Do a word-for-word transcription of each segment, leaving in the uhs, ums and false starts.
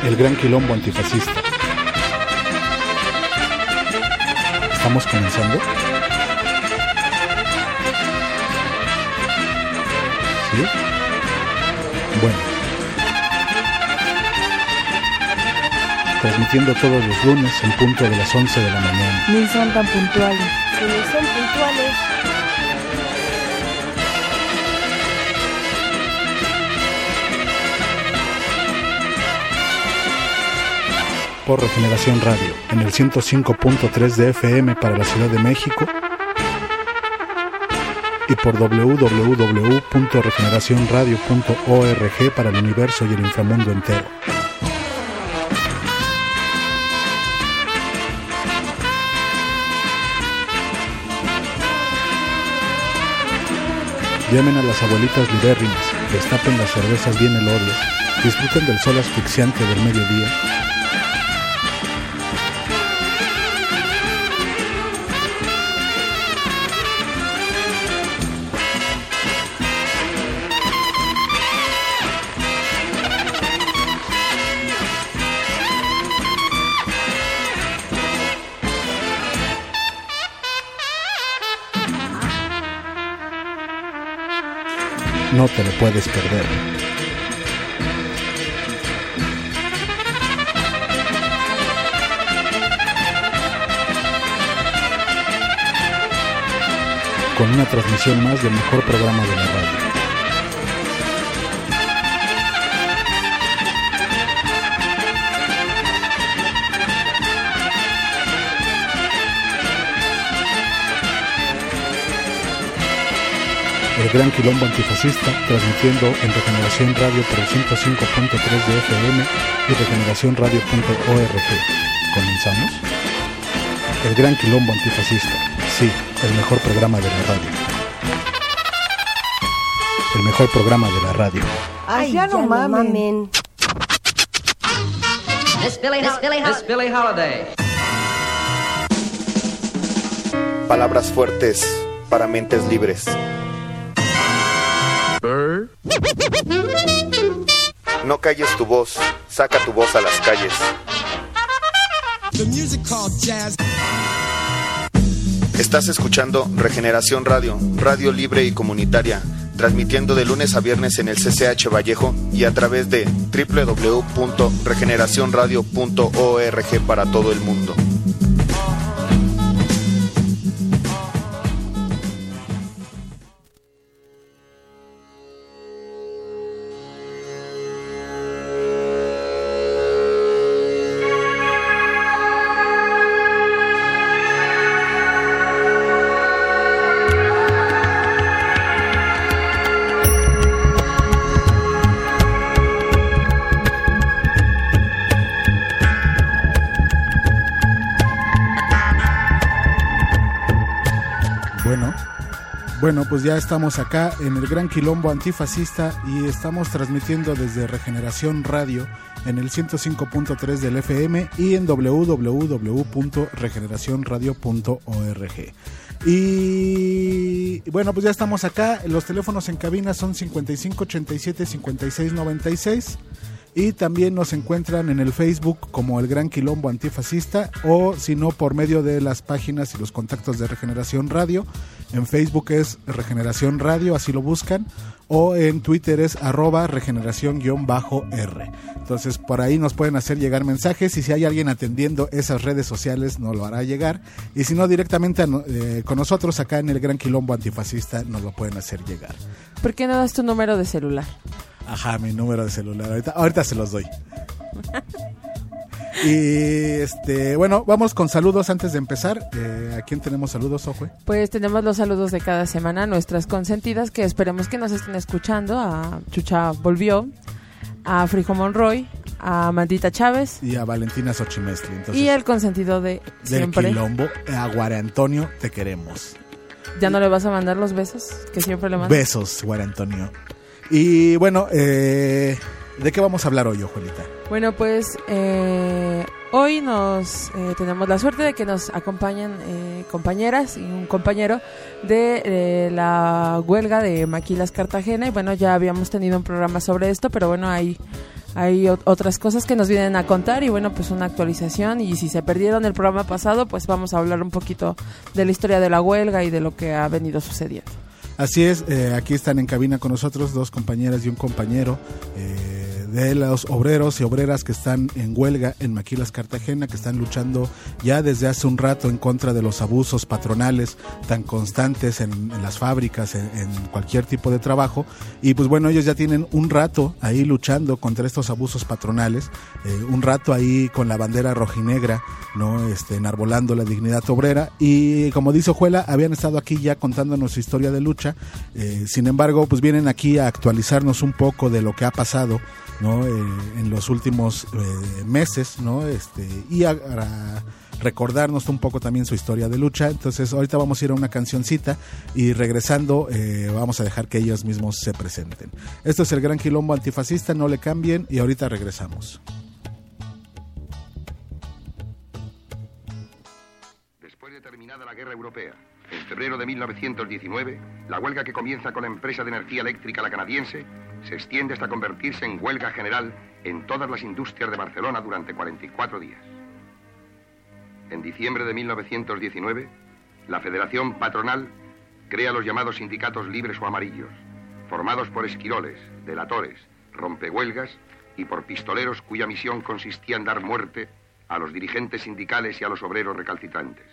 El Gran Quilombo Antifascista. ¿Estamos comenzando? ¿Sí? Bueno. Transmitiendo todos los lunes en punto de las once de la mañana. Ni son tan puntuales. Si ni son puntuales. Por Regeneración Radio, en el ciento cinco punto tres de F M para la Ciudad de México y por doble u doble u doble u punto regeneración radio punto org para el universo y el inframundo entero. Llamen a las abuelitas libérrimas, destapen las cervezas bien elorias, disfruten del sol asfixiante del mediodía. No te lo puedes perder. Con una transmisión más del mejor programa de la radio. El Gran Quilombo Antifascista, transmitiendo en Regeneración Radio por el ciento cinco punto tres de F M y regeneración radio punto org. ¿Comenzamos? El Gran Quilombo Antifascista, sí, el mejor programa de la radio. El mejor programa de la radio. Ay, ya no mamen. Miss Billie, Miss Billie, Miss Billie Holiday. Palabras fuertes para mentes libres. No calles tu voz, saca tu voz a las calles. Estás escuchando Regeneración Radio, radio libre y comunitaria, transmitiendo de lunes a viernes en el C C H Vallejo y a través de doble u doble u doble u punto regeneración radio punto org para todo el mundo. Bueno, pues ya estamos acá en el Gran Quilombo Antifascista y estamos transmitiendo desde Regeneración Radio en el ciento cinco punto tres del F M y en doble u doble u doble u punto regeneración radio punto org. Y bueno, pues ya estamos acá. Los teléfonos en cabina son cincuenta y cinco ochenta y siete cincuenta y seis noventa y seis. Y también nos encuentran en el Facebook como el Gran Quilombo Antifascista, o si no, por medio de las páginas y los contactos de Regeneración Radio. En Facebook es Regeneración Radio, así lo buscan, o en Twitter es arroba regeneración-r. Entonces por ahí nos pueden hacer llegar mensajes, y si hay alguien atendiendo esas redes sociales nos lo hará llegar, y si no, directamente a, eh, con nosotros acá en el Gran Quilombo Antifascista nos lo pueden hacer llegar. ¿Por qué no das tu número de celular? Ajá, mi número de celular, ahorita, ahorita se los doy. Y este, bueno, vamos con saludos antes de empezar. Eh, ¿A quién tenemos saludos, Ojue? Pues tenemos los saludos de cada semana, nuestras consentidas, que esperemos que nos estén escuchando. A Chucha Volvió, a Frijo Monroy, a Mandita Chávez y a Valentina Xochimestli. Entonces, y el consentido de siempre, del Quilombo, a Guara Antonio, te queremos. ¿Ya no le vas a mandar los besos que siempre le mandas? Besos, Guara Antonio. Y bueno, eh, ¿de qué vamos a hablar hoy, Ojuelita? Bueno, pues eh, hoy nos eh, tenemos la suerte de que nos acompañan eh, compañeras y un compañero de eh, la huelga de Maquilas Cartagena. Y bueno, ya habíamos tenido un programa sobre esto, pero bueno, hay hay o- otras cosas que nos vienen a contar y bueno, pues una actualización, y si se perdieron el programa pasado, pues vamos a hablar un poquito de la historia de la huelga y de lo que ha venido sucediendo. Así es, eh, aquí están en cabina con nosotros dos compañeras y un compañero eh, de los obreros y obreras que están en huelga en Maquilas, Cartagena, que están luchando ya desde hace un rato en contra de los abusos patronales tan constantes en, en las fábricas, en, en cualquier tipo de trabajo. Y pues bueno, ellos ya tienen un rato ahí luchando contra estos abusos patronales, eh, un rato ahí con la bandera rojinegra, ¿no? Este, enarbolando la dignidad obrera. Y como dice Ojuela, habían estado aquí ya contándonos su historia de lucha. Eh, sin embargo, pues vienen aquí a actualizarnos un poco de lo que ha pasado, ¿no? Eh, en los últimos eh, meses, ¿no? Este, y a, a recordarnos un poco también su historia de lucha. Entonces ahorita vamos a ir a una cancioncita y regresando eh, vamos a dejar que ellos mismos se presenten. Esto es el Gran Quilombo Antifascista, no le cambien y ahorita regresamos. Después de terminada la Guerra Europea, en febrero de mil novecientos diecinueve, la huelga que comienza con la empresa de energía eléctrica La Canadiense se extiende hasta convertirse en huelga general en todas las industrias de Barcelona durante cuarenta y cuatro días. En diciembre de mil novecientos diecinueve, la Federación Patronal crea los llamados sindicatos libres o amarillos, formados por esquiroles, delatores, rompehuelgas y por pistoleros cuya misión consistía en dar muerte a los dirigentes sindicales y a los obreros recalcitrantes.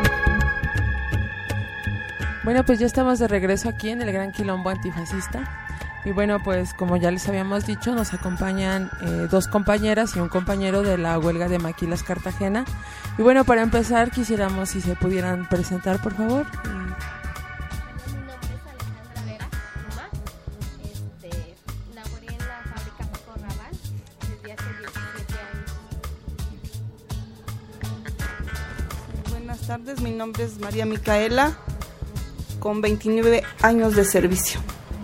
Bueno, pues ya estamos de regreso aquí en el Gran Quilombo Antifascista. Y bueno, pues como ya les habíamos dicho, nos acompañan eh, dos compañeras y un compañero de la huelga de Maquilas Cartagena. Y bueno, para empezar quisiéramos si se pudieran presentar, por favor. Buenas tardes, mi nombre es María Micaela, con veintinueve años de servicio.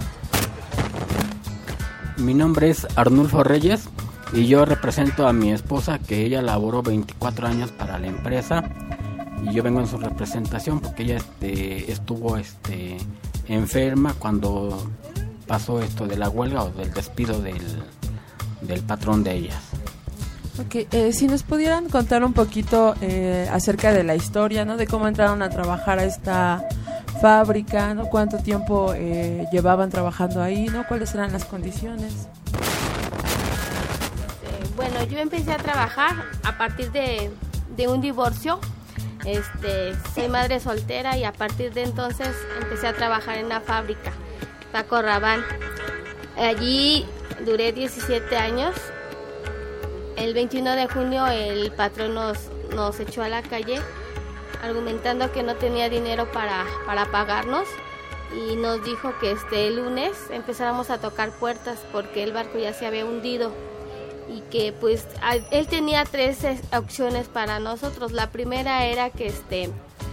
Mi nombre es Arnulfo Reyes y yo represento a mi esposa, que ella laboró veinticuatro años para la empresa, y yo vengo en su representación porque ella este, estuvo este, enferma cuando pasó esto de la huelga o del despido del, del patrón de ellas. Ok, eh, si nos pudieran contar un poquito eh, acerca de la historia, ¿no? De cómo entraron a trabajar a esta fábrica, ¿no? Cuánto tiempo eh, llevaban trabajando ahí, ¿no? Cuáles eran las condiciones. Eh, bueno, yo empecé a trabajar a partir de, de un divorcio. Este, soy madre soltera y a partir de entonces empecé a trabajar en la fábrica Paco Rabanne. Allí duré diecisiete años. El veintiuno de junio el patrón nos, nos echó a la calle argumentando que no tenía dinero para, para pagarnos, y nos dijo que este el lunes empezáramos a tocar puertas porque el barco ya se había hundido, y que pues a, él tenía tres opciones para nosotros. La primera era que este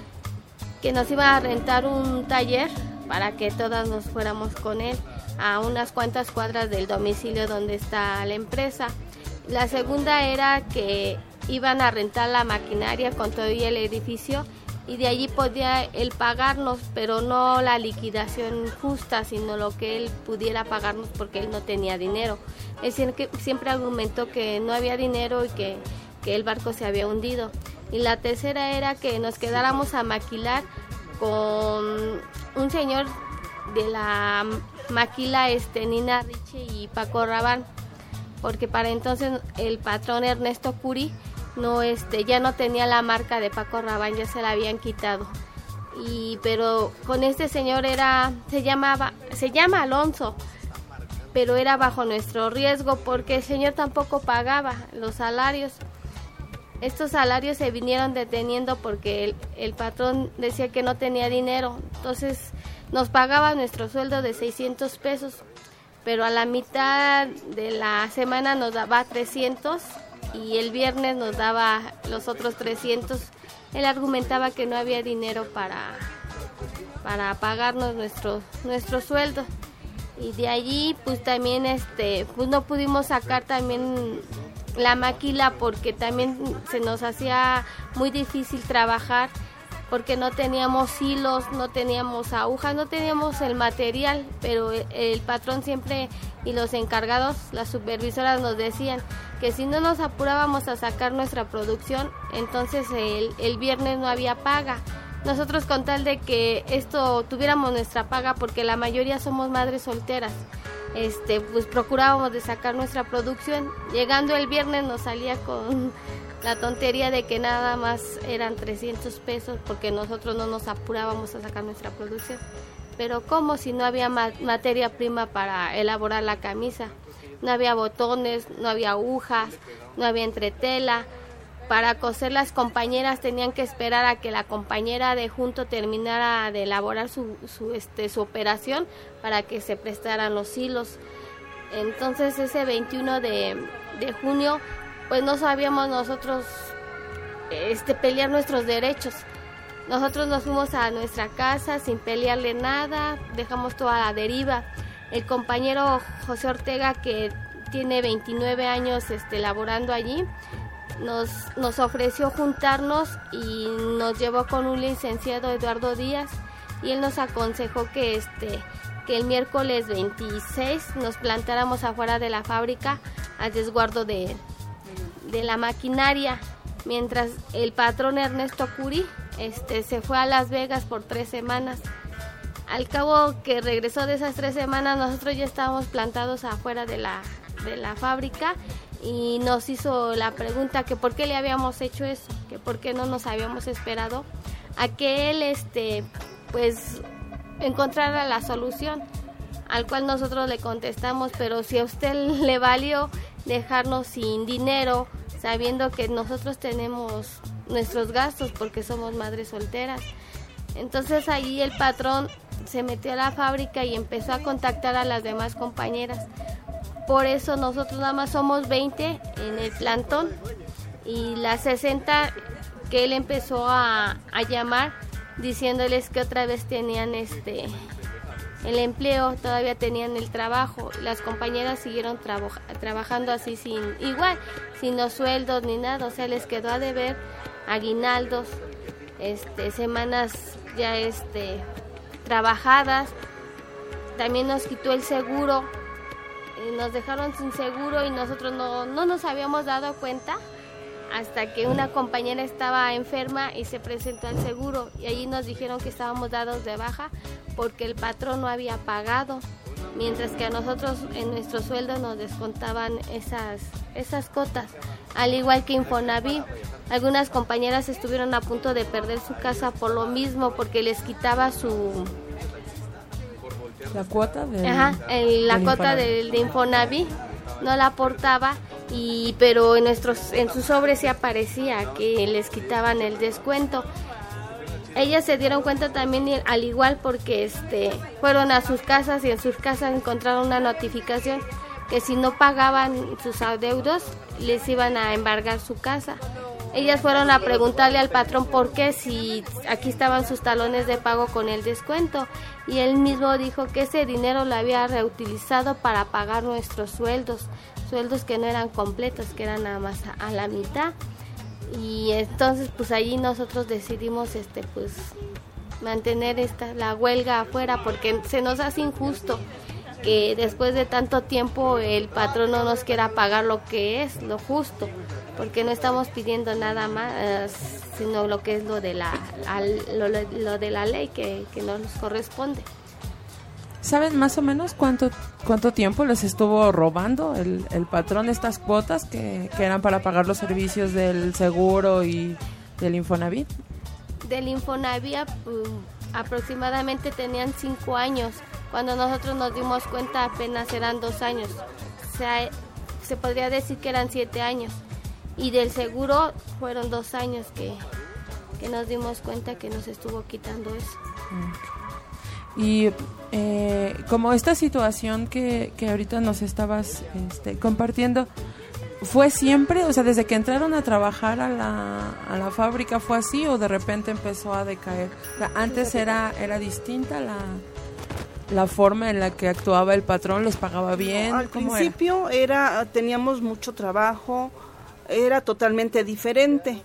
que nos iba a rentar un taller para que todas nos fuéramos con él a unas cuantas cuadras del domicilio donde está la empresa. La segunda era que iban a rentar la maquinaria con todo y el edificio, y de allí podía él pagarnos, pero no la liquidación justa, sino lo que él pudiera pagarnos porque él no tenía dinero. Es decir, que siempre argumentó que no había dinero y que, que el barco se había hundido. Y la tercera era que nos quedáramos a maquilar con un señor de la maquila este, Nina Ricci y Paco Rabanne, porque para entonces el patrón Ernesto Curi no este ya no tenía la marca de Paco Rabanne, ya se la habían quitado. Y pero con este señor era se llamaba se llama Alonso, pero era bajo nuestro riesgo porque el señor tampoco pagaba los salarios. Estos salarios se vinieron deteniendo porque el, el patrón decía que no tenía dinero, entonces nos pagaba nuestro sueldo de seiscientos pesos, pero a la mitad de la semana nos daba trescientos y el viernes nos daba los otros trescientos. Él argumentaba que no había dinero para, para pagarnos nuestro, nuestro sueldo, y de allí pues también este pues no pudimos sacar también la maquila porque también se nos hacía muy difícil trabajar porque no teníamos hilos, no teníamos agujas, no teníamos el material, pero el patrón siempre y los encargados, las supervisoras nos decían que si no nos apurábamos a sacar nuestra producción, entonces el, el viernes no había paga. Nosotros con tal de que esto tuviéramos nuestra paga, porque la mayoría somos madres solteras, este, pues procurábamos de sacar nuestra producción. Llegando el viernes nos salía con la tontería de que nada más eran trescientos pesos porque nosotros no nos apurábamos a sacar nuestra producción. Pero ¿cómo si no había ma- materia prima para elaborar la camisa? No había botones, no había agujas, no había entretela. Para coser las compañeras tenían que esperar a que la compañera de junto terminara de elaborar su, su, este, su operación para que se prestaran los hilos. Entonces ese veintiuno de, de junio pues no sabíamos nosotros este, pelear nuestros derechos. Nosotros nos fuimos a nuestra casa sin pelearle nada, dejamos toda la deriva. El compañero José Ortega, que tiene veintinueve años este, laborando allí, nos, nos ofreció juntarnos y nos llevó con un licenciado, Eduardo Díaz, y él nos aconsejó que, este, que el miércoles veintiséis nos plantáramos afuera de la fábrica a resguardo de, de la maquinaria, mientras el patrón Ernesto Curi este, se fue a Las Vegas por tres semanas. Al cabo que regresó de esas tres semanas, nosotros ya estábamos plantados afuera de la, de la fábrica, y nos hizo la pregunta que por qué le habíamos hecho eso, que por qué no nos habíamos esperado a que él este, pues, encontrara la solución. al cual nosotros le contestamos, pero si a usted le valió dejarnos sin dinero, sabiendo que nosotros tenemos nuestros gastos porque somos madres solteras. Entonces ahí el patrón se metió a la fábrica y empezó a contactar a las demás compañeras. Por eso nosotros nada más somos veinte en el plantón y las sesenta que él empezó a, a llamar diciéndoles que otra vez tenían este el empleo, todavía tenían el trabajo. Las compañeras siguieron traba- trabajando así sin igual, sin los sueldos ni nada, o sea, les quedó a deber aguinaldos, este, semanas ya este trabajadas. También nos quitó el seguro, y nos dejaron sin seguro y nosotros no, no nos habíamos dado cuenta hasta que una compañera estaba enferma y se presentó al seguro y allí nos dijeron que estábamos dados de baja porque el patrón no había pagado, mientras que a nosotros en nuestro sueldo nos descontaban esas, esas cotas, al igual que Infonavit. Algunas compañeras estuvieron a punto de perder su casa por lo mismo, porque les quitaba su... La cuota de Ajá, el, la cuota de, de Infonavit no la aportaba, y pero en nuestros en sus sobres sí aparecía que les quitaban el descuento. Ellas se dieron cuenta también al igual porque este fueron a sus casas y en sus casas encontraron una notificación que si no pagaban sus adeudos les iban a embargar su casa. Ellas fueron a preguntarle al patrón por qué, si aquí estaban sus talones de pago con el descuento, y él mismo dijo que ese dinero lo había reutilizado para pagar nuestros sueldos, sueldos que no eran completos, que eran nada más a, a la mitad. Y entonces pues allí nosotros decidimos este pues mantener esta la huelga afuera, porque se nos hace injusto que después de tanto tiempo el patrón no nos quiera pagar lo que es lo justo, porque no estamos pidiendo nada más, eh, sino lo que es lo de la al, lo, lo de la ley que, que no nos corresponde. ¿Saben más o menos cuánto cuánto tiempo les estuvo robando el, el patrón estas cuotas que, que eran para pagar los servicios del seguro y del Infonavit? Del Infonavit um, aproximadamente tenían cinco años. Cuando nosotros nos dimos cuenta apenas eran dos años. O sea, se podría decir que eran siete años. Y del seguro fueron dos años que, que nos dimos cuenta que nos estuvo quitando eso. Y eh, como esta situación que, que ahorita nos estabas este, compartiendo, ¿fue siempre? O sea, desde que entraron a trabajar a la, a la fábrica, ¿fue así o de repente empezó a decaer? O sea, antes era, era distinta la, la forma en la que actuaba el patrón, ¿les pagaba bien? No, al ¿Cómo principio era? era teníamos mucho trabajo, era totalmente diferente.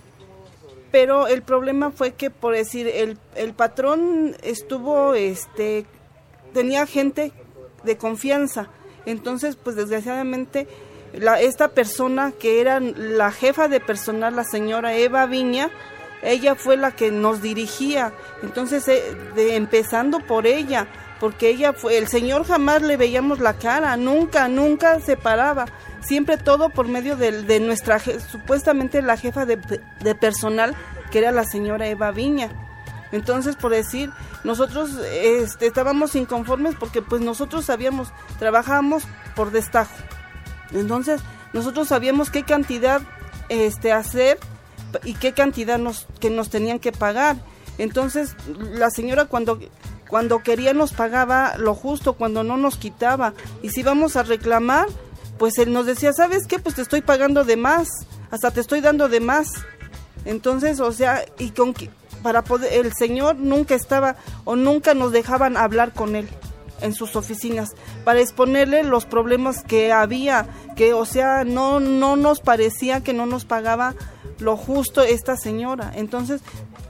Pero el problema fue que, por decir, el, el patrón estuvo, este, tenía gente de confianza. Entonces, pues desgraciadamente, la, esta persona que era la jefa de personal, la señora Eva Viña, ella fue la que nos dirigía. Entonces, eh, de, empezando por ella, porque ella fue, el señor jamás le veíamos la cara, nunca, nunca se paraba. Siempre todo por medio de, de nuestra, supuestamente la jefa de, de personal, que era la señora Eva Viña. Entonces, por decir, nosotros este, estábamos inconformes porque pues nosotros sabíamos, trabajábamos por destajo. Entonces, nosotros sabíamos qué cantidad este, hacer y qué cantidad nos, que nos tenían que pagar. Entonces, la señora cuando... Cuando quería nos pagaba lo justo, cuando no nos quitaba. Y si íbamos a reclamar, pues él nos decía, ¿sabes qué? Pues te estoy pagando de más, hasta te estoy dando de más. Entonces, o sea, y con para poder, el señor nunca estaba o nunca nos dejaban hablar con él en sus oficinas para exponerle los problemas que había, que o sea, no no nos parecía que no nos pagaba lo justo esta señora. Entonces,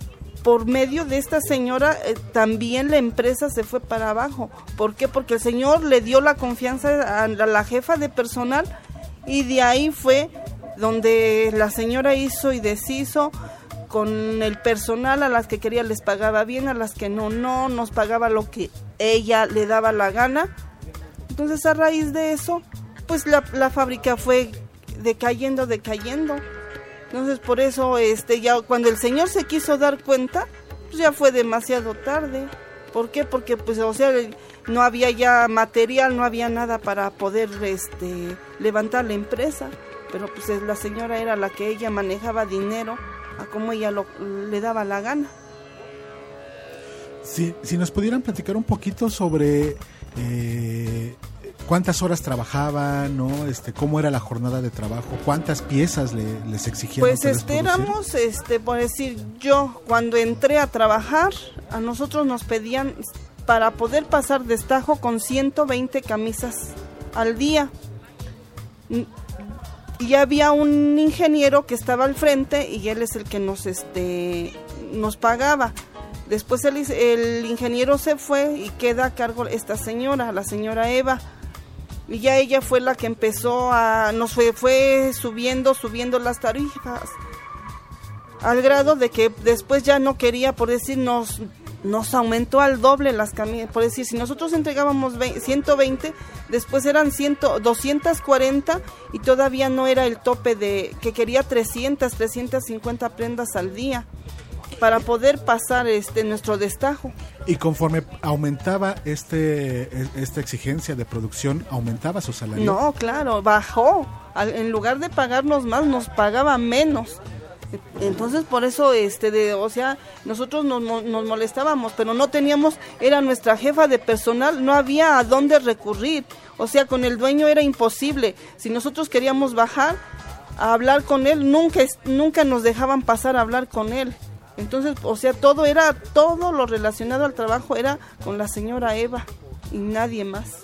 por medio de esta señora, eh, también la empresa se fue para abajo. ¿Por qué? Porque el señor le dio la confianza a la, a la jefa de personal y de ahí fue donde la señora hizo y deshizo con el personal. A las que quería les pagaba bien, a las que no, no, nos pagaba lo que ella le daba la gana. Entonces, a raíz de eso, pues la, la fábrica fue decayendo, decayendo. Entonces, por eso, este, ya cuando el señor se quiso dar cuenta, pues ya fue demasiado tarde. ¿Por qué? Porque, pues, o sea, no había ya material, no había nada para poder este, levantar la empresa, pero pues la señora era la que ella manejaba dinero a como ella lo, le daba la gana. Si, si nos pudieran platicar un poquito sobre eh, cuántas horas trabajaban, ¿no? Este, cómo era la jornada de trabajo, cuántas piezas le, les exigían. Pues este, éramos, este, por decir, yo cuando entré a trabajar, a nosotros nos pedían para poder pasar destajo con ciento veinte camisas al día. Y había un ingeniero que estaba al frente y él es el que nos, este, nos pagaba. Después el, el ingeniero se fue y queda a cargo esta señora, la señora Eva. Y ya ella fue la que empezó a, nos fue, fue subiendo, subiendo las tarifas. Al grado de que después ya no quería, por decir, nos, nos aumentó al doble las camisas. Por decir, si nosotros entregábamos ciento veinte, después eran cien, doscientas cuarenta y todavía no era el tope de, que quería trescientas, trescientas cincuenta prendas al día para poder pasar este nuestro destajo. Y conforme aumentaba este esta exigencia de producción, ¿aumentaba su salario? No, claro, bajó. Al, en lugar de pagarnos más, nos pagaba menos. Entonces, por eso, este, de, o sea, nosotros nos, nos molestábamos, pero no teníamos, era nuestra jefa de personal, no había a dónde recurrir. O sea, con el dueño era imposible. Si nosotros queríamos bajar a hablar con él, nunca, nunca nos dejaban pasar a hablar con él. Entonces, o sea, todo era, todo lo relacionado al trabajo era con la señora Eva y nadie más.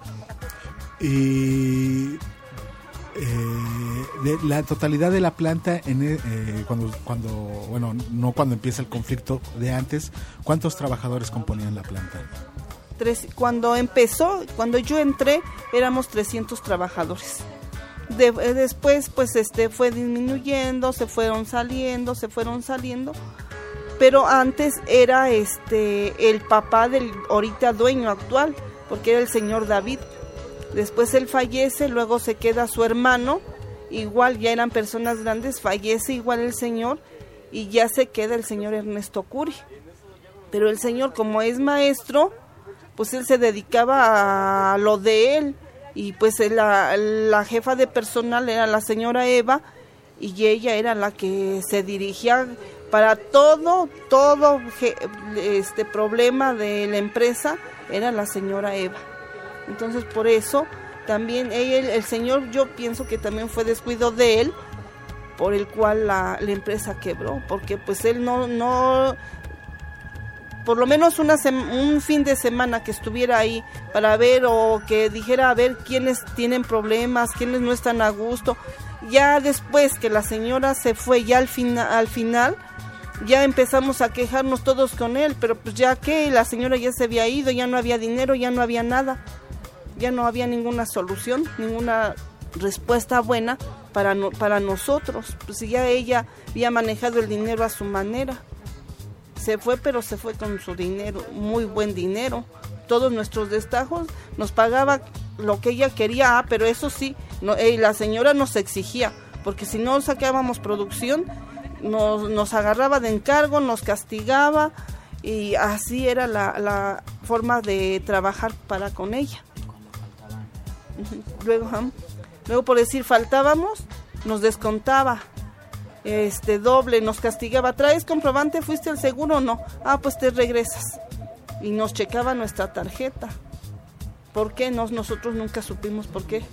Y eh, de la totalidad de la planta, en, eh, cuando, cuando, bueno, no cuando empieza el conflicto, de antes, ¿cuántos trabajadores componían la planta? Tres, cuando empezó, cuando yo entré, éramos trescientos trabajadores. De, después, pues, este, fue disminuyendo, se fueron saliendo, se fueron saliendo. Pero antes era este el papá del ahorita dueño actual, porque era el señor David. Después él fallece, luego se queda su hermano, igual ya eran personas grandes, fallece igual el señor y ya se queda el señor Ernesto Curi. Pero el señor, como es maestro, pues él se dedicaba a lo de él y pues la, la jefa de personal era la señora Eva y ella era la que se dirigía para todo, todo este problema de la empresa, era la señora Eva. Entonces, por eso, también ella, el señor, yo pienso que también fue descuido de él, por el cual la, la empresa quebró, porque pues él no, no por lo menos una sem- un fin de semana que estuviera ahí para ver o que dijera a ver quiénes tienen problemas, quiénes no están a gusto. Ya después que la señora se fue, ya al, fina- al final, ya empezamos a quejarnos todos con él, pero pues ya que la señora ya se había ido, ya no había dinero, ya no había nada, ya no había ninguna solución, ninguna respuesta buena para, no, para nosotros, pues ya ella había manejado el dinero a su manera. Se fue, pero se fue con su dinero, muy buen dinero. Todos nuestros destajos nos pagaba lo que ella quería, ah, pero eso sí, no, eh, la señora nos exigía, porque si no sacábamos producción, nos, nos agarraba de encargo, nos castigaba, y así era la, la forma de trabajar para con ella. Luego, ¿eh? luego por decir faltábamos, nos descontaba. Este doble, nos castigaba, ¿traes comprobante? ¿Fuiste al seguro o no? Ah, pues te regresas. Y nos checaba nuestra tarjeta. ¿Por qué? Nos, nosotros nunca supimos por qué.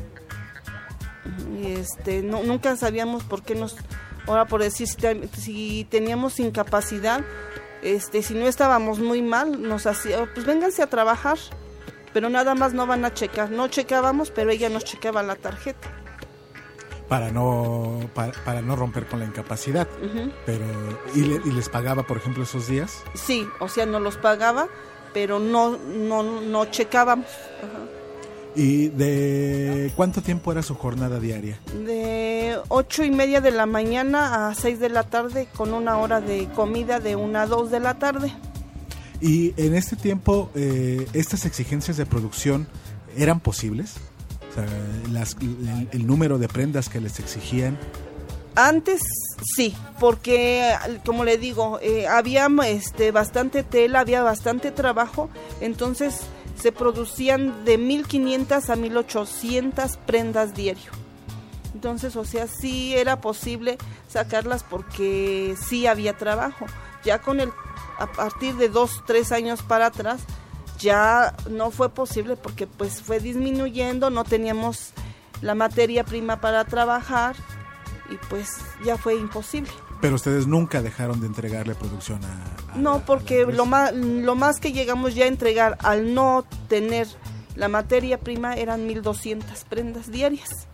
Este, no, nunca sabíamos por qué nos... Ahora, por decir, si, si teníamos incapacidad, este, si no estábamos muy mal, nos hacía, pues vénganse a trabajar. Pero nada más no van a checar. No checábamos, pero ella nos checaba la tarjeta. Para no para, para no romper con la incapacidad. Uh-huh. Pero ¿y, le, ¿y les pagaba, por ejemplo, esos días? Sí, o sea, no los pagaba, pero no no no checábamos. Uh-huh. ¿Y de cuánto tiempo era su jornada diaria? De ocho y media de la mañana a seis de la tarde, con una hora de comida de una a dos de la tarde. ¿Y en este tiempo eh, estas exigencias de producción eran posibles? Las, el, el número de prendas que les exigían. Antes sí, porque como le digo, eh, había este, bastante tela, había bastante trabajo, entonces se se producían de mil quinientas a mil ochocientas prendas diario. Entonces, o sea, sí era posible sacarlas porque sí había trabajo. Ya con el, a partir de dos, tres años para atrás, ya no fue posible porque pues fue disminuyendo, no teníamos la materia prima para trabajar y pues ya fue imposible. Pero ustedes nunca dejaron de entregarle producción a... a no, porque a lo más, lo más que llegamos ya a entregar al no tener la materia prima eran mil doscientas prendas diarias.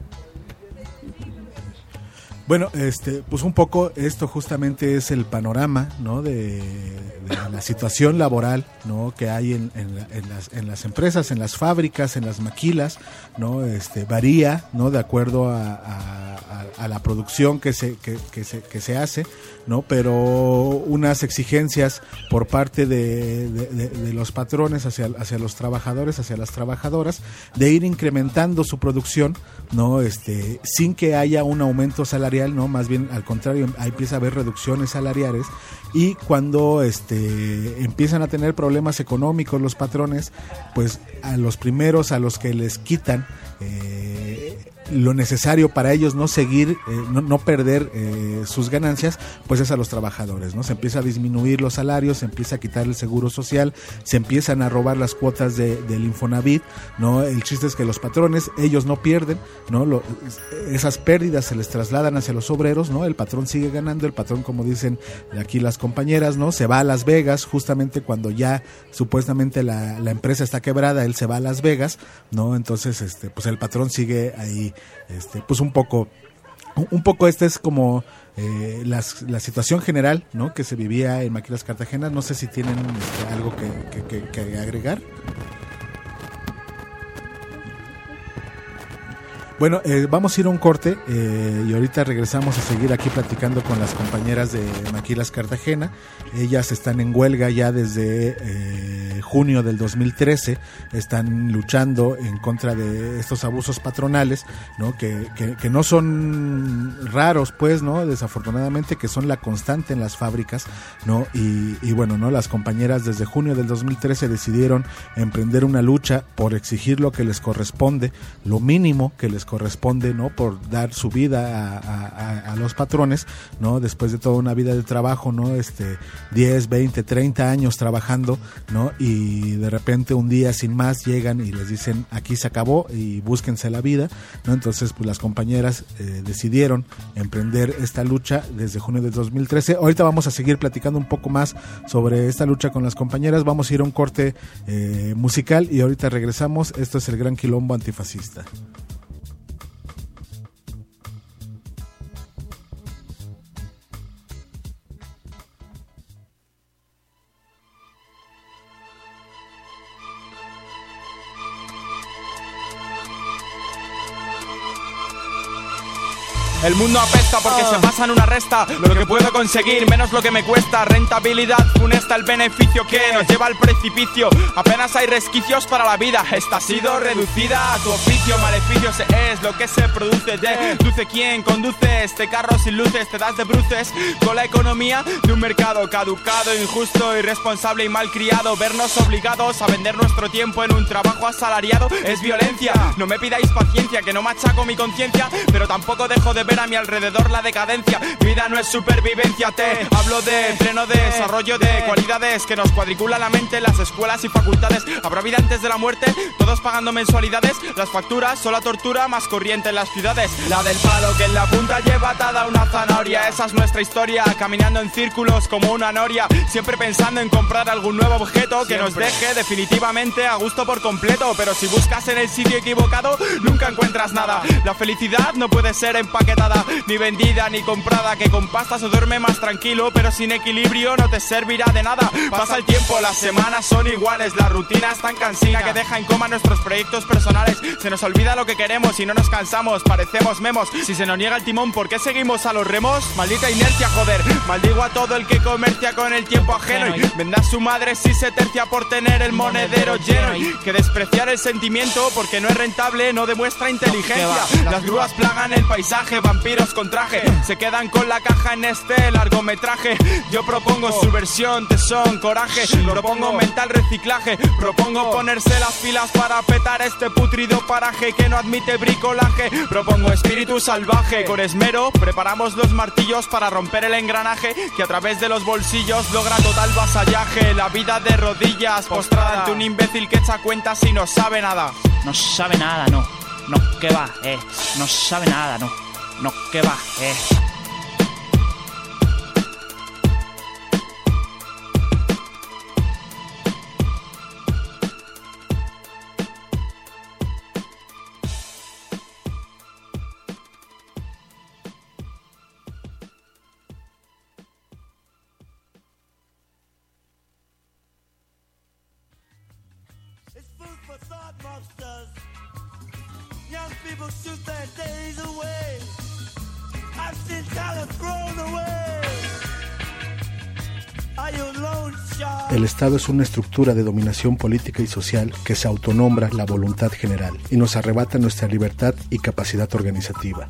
Bueno, este, pues un poco esto justamente es el panorama, ¿no? de, de la situación laboral, ¿no? Que hay en, en, la, en, las, en las empresas, en las fábricas, en las maquilas, ¿no? Este, varía, ¿no? De acuerdo a, a, a, a la producción que se, que, que se, que se hace, ¿no? Pero unas exigencias por parte de, de, de, de los patrones hacia, hacia los trabajadores, hacia las trabajadoras, de ir incrementando su producción, ¿no? Este, sin que haya un aumento salarial, no, más bien al contrario, ahí empieza a haber reducciones salariales, y cuando este empiezan a tener problemas económicos los patrones, pues a los primeros a los que les quitan eh, lo necesario para ellos no seguir, eh, no, no perder eh, sus ganancias, pues es a los trabajadores, ¿no? Se empieza a disminuir los salarios, se empieza a quitar el seguro social, se empiezan a robar las cuotas de, del Infonavit, ¿no? El chiste es que los patrones, ellos no pierden, ¿no? Lo, esas pérdidas se les trasladan hacia los obreros, ¿no? El patrón sigue ganando, el patrón, como dicen aquí las compañeras, ¿no? Se va a Las Vegas, justamente cuando ya supuestamente la, la empresa está quebrada, él se va a Las Vegas, ¿no? Entonces, este, pues el patrón sigue ahí, este, pues un poco, un poco esta es como eh, las, la situación general, ¿no? Que se vivía en Maquilas Cartagena. No sé si tienen este, algo que, que, que, que agregar. Bueno, eh, vamos a ir a un corte eh, y ahorita regresamos a seguir aquí platicando con las compañeras de Maquilas Cartagena. Ellas están en huelga ya desde eh, junio del dos mil trece, están luchando en contra de estos abusos patronales, ¿no? Que, que, que no son raros, pues, ¿no? Desafortunadamente, que son la constante en las fábricas, ¿no? Y, y bueno, ¿no? Las compañeras desde junio del dos mil trece decidieron emprender una lucha por exigir lo que les corresponde, lo mínimo que les corresponde, ¿no? Por dar su vida a, a, a los patrones, ¿no? Después de toda una vida de trabajo, ¿no? Este, diez, veinte, treinta años trabajando, ¿no? Y de repente un día sin más llegan y les dicen aquí se acabó y búsquense la vida, ¿no? Entonces pues las compañeras eh, decidieron emprender esta lucha desde junio del dos mil trece. Ahorita vamos a seguir platicando un poco más sobre esta lucha con las compañeras. Vamos a ir a un corte eh, musical y ahorita regresamos. Esto es el Gran Quilombo Antifascista. El mundo apesta porque oh. se basa en una resta. Lo que puedo conseguir, menos lo que me cuesta. Rentabilidad funesta, el beneficio que nos lleva al precipicio. Apenas hay resquicios para la vida. Esta ha sido reducida a tu oficio. Maleficios es lo que se produce. Deduce quién conduce este carro sin luces. Te das de bruces con la economía de un mercado caducado, injusto, irresponsable y malcriado. Vernos obligados a vender nuestro tiempo en un trabajo asalariado es violencia. No me pidáis paciencia, que no machaco mi conciencia, pero tampoco dejo de ver a mi alrededor la decadencia. Mi vida no es supervivencia, te hablo de pleno desarrollo de cualidades que nos cuadricula la mente en las escuelas y facultades. Habrá vida antes de la muerte, todos pagando mensualidades. Las facturas son la tortura más corriente en las ciudades. La del palo que en la punta lleva atada una zanahoria. Esa es nuestra historia, caminando en círculos como una noria, siempre pensando en comprar algún nuevo objeto que siempre nos deje definitivamente a gusto por completo. Pero si buscas en el sitio equivocado, nunca encuentras nada. La felicidad no puede ser empaquetada, ni vendida ni comprada, que con pasta se duerme más tranquilo, pero sin equilibrio no te servirá de nada. Pasa el tiempo, las semanas son iguales, la rutina es tan cansina que deja en coma nuestros proyectos personales. Se nos olvida lo que queremos y no nos cansamos, parecemos memos. Si se nos niega el timón, ¿por qué seguimos a los remos? Maldita inercia, joder, maldigo a todo el que comercia con el tiempo ajeno y venda a su madre si se tercia por tener el monedero lleno. Y que despreciar el sentimiento porque no es rentable no demuestra inteligencia. Las grúas plagan el paisaje, va vampiros con traje se quedan con la caja en este largometraje. Yo propongo subversión, tesón, coraje. Propongo mental reciclaje. Propongo ponerse las pilas para petar este putrido paraje que no admite bricolaje. Propongo espíritu salvaje. Con esmero preparamos los martillos para romper el engranaje que a través de los bolsillos logra total vasallaje. La vida de rodillas postrada ante un imbécil que echa cuentas y no sabe nada. No sabe nada, no. No, que va, eh. No sabe nada, no. No, que va, eh. El Estado es una estructura de dominación política y social que se autonombra la voluntad general y nos arrebata nuestra libertad y capacidad organizativa.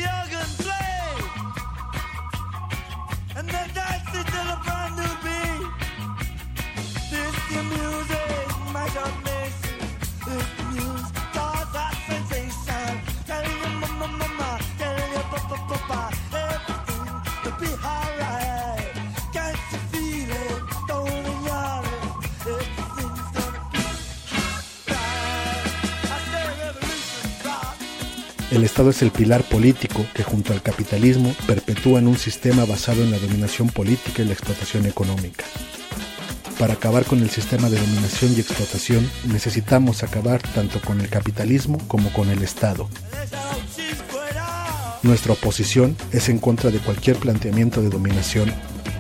El Estado es el pilar político que junto al capitalismo perpetúan un sistema basado en la dominación política y la explotación económica. Para acabar con el sistema de dominación y explotación necesitamos acabar tanto con el capitalismo como con el Estado. Nuestra oposición es en contra de cualquier planteamiento de dominación,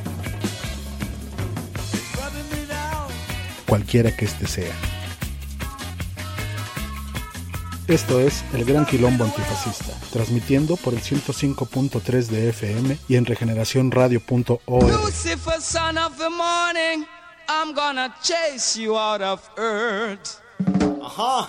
cualquiera que éste sea. Esto es El Gran Quilombo Antifascista, transmitiendo por el ciento cinco punto tres de F M y en regeneración radio punto org. Lucifer, son of the morning, I'm gonna chase you out of earth. Ajá.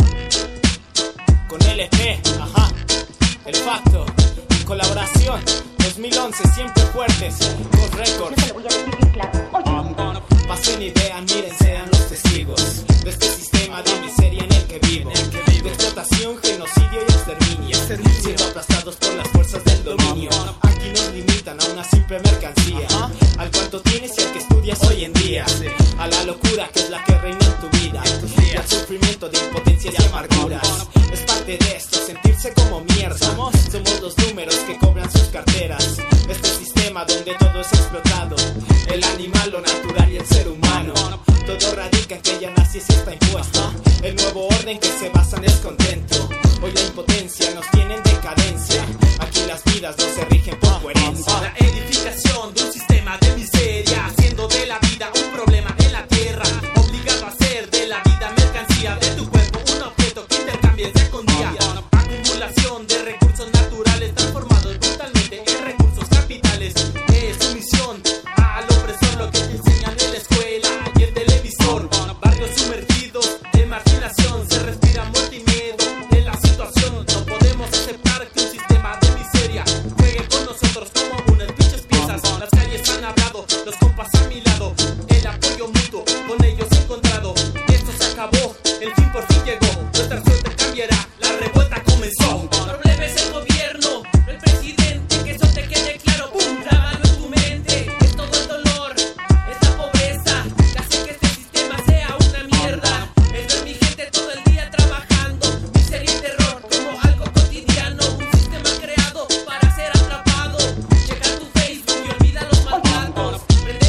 Con L P, ajá. El Facto, colaboración, dos mil once, siempre fuertes, con récords. Yo te lo voy a decir bien claro. Pasen y vean, miren, sean los testigos de este sistema de miseria en el que vivo, de explotación, genocidio y exterminio, siendo aplastados por las fuerzas del dominio. Aquí nos limitan a una simple mercancía, al cuanto tienes y al que estudias hoy en día, a la locura que es la que reina en tu vida, y al sufrimiento de impotencias y amarguras. Es parte de esto, sentirse como mierda. Somos, somos los números que cobran sus carteras. Este sistema donde todo es explotado, el animal, lo natural y el ser humano. Todo radica en que ya nací y está impuesto. El nuevo orden que se basa en descontento. Hoy la impotencia nos tiene en decadencia. Aquí las vidas no se rigen por coherencia. La edificación de un sistema de miseria, haciendo de la vida un problema en la tierra, obligado a hacer de la vida mercancía, de tu cuerpo un objeto que intercambies día con día. Acumulación de recursos naturales transformados brutalmente en recursos capitales. Es sumisión al opresor, lo que te enseñan en la escuela y el televisor. Barrios sumergidos en marginación, se respira muerte y miedo de la situación. No podemos aceptar que un sistema de miseria juegue con nosotros como unas bichas piezas. Las calles han hablado, los compas a mi lado, el apoyo mutuo con ellos he encontrado. Esto se acabó, el fin por fin llegó, nuestra suerte cambiará, la revuelta comenzó. El problema es el gobierno, no el presidente, que eso te quede claro. ¡Pum! Grábalo en tu mente, es todo el dolor, es la pobreza que hace que este sistema sea una mierda. Es ver mi gente todo el día trabajando, miseria y terror como algo cotidiano. Un sistema creado para ser atrapado. Checa tu Facebook y olvida los maltratos. Prende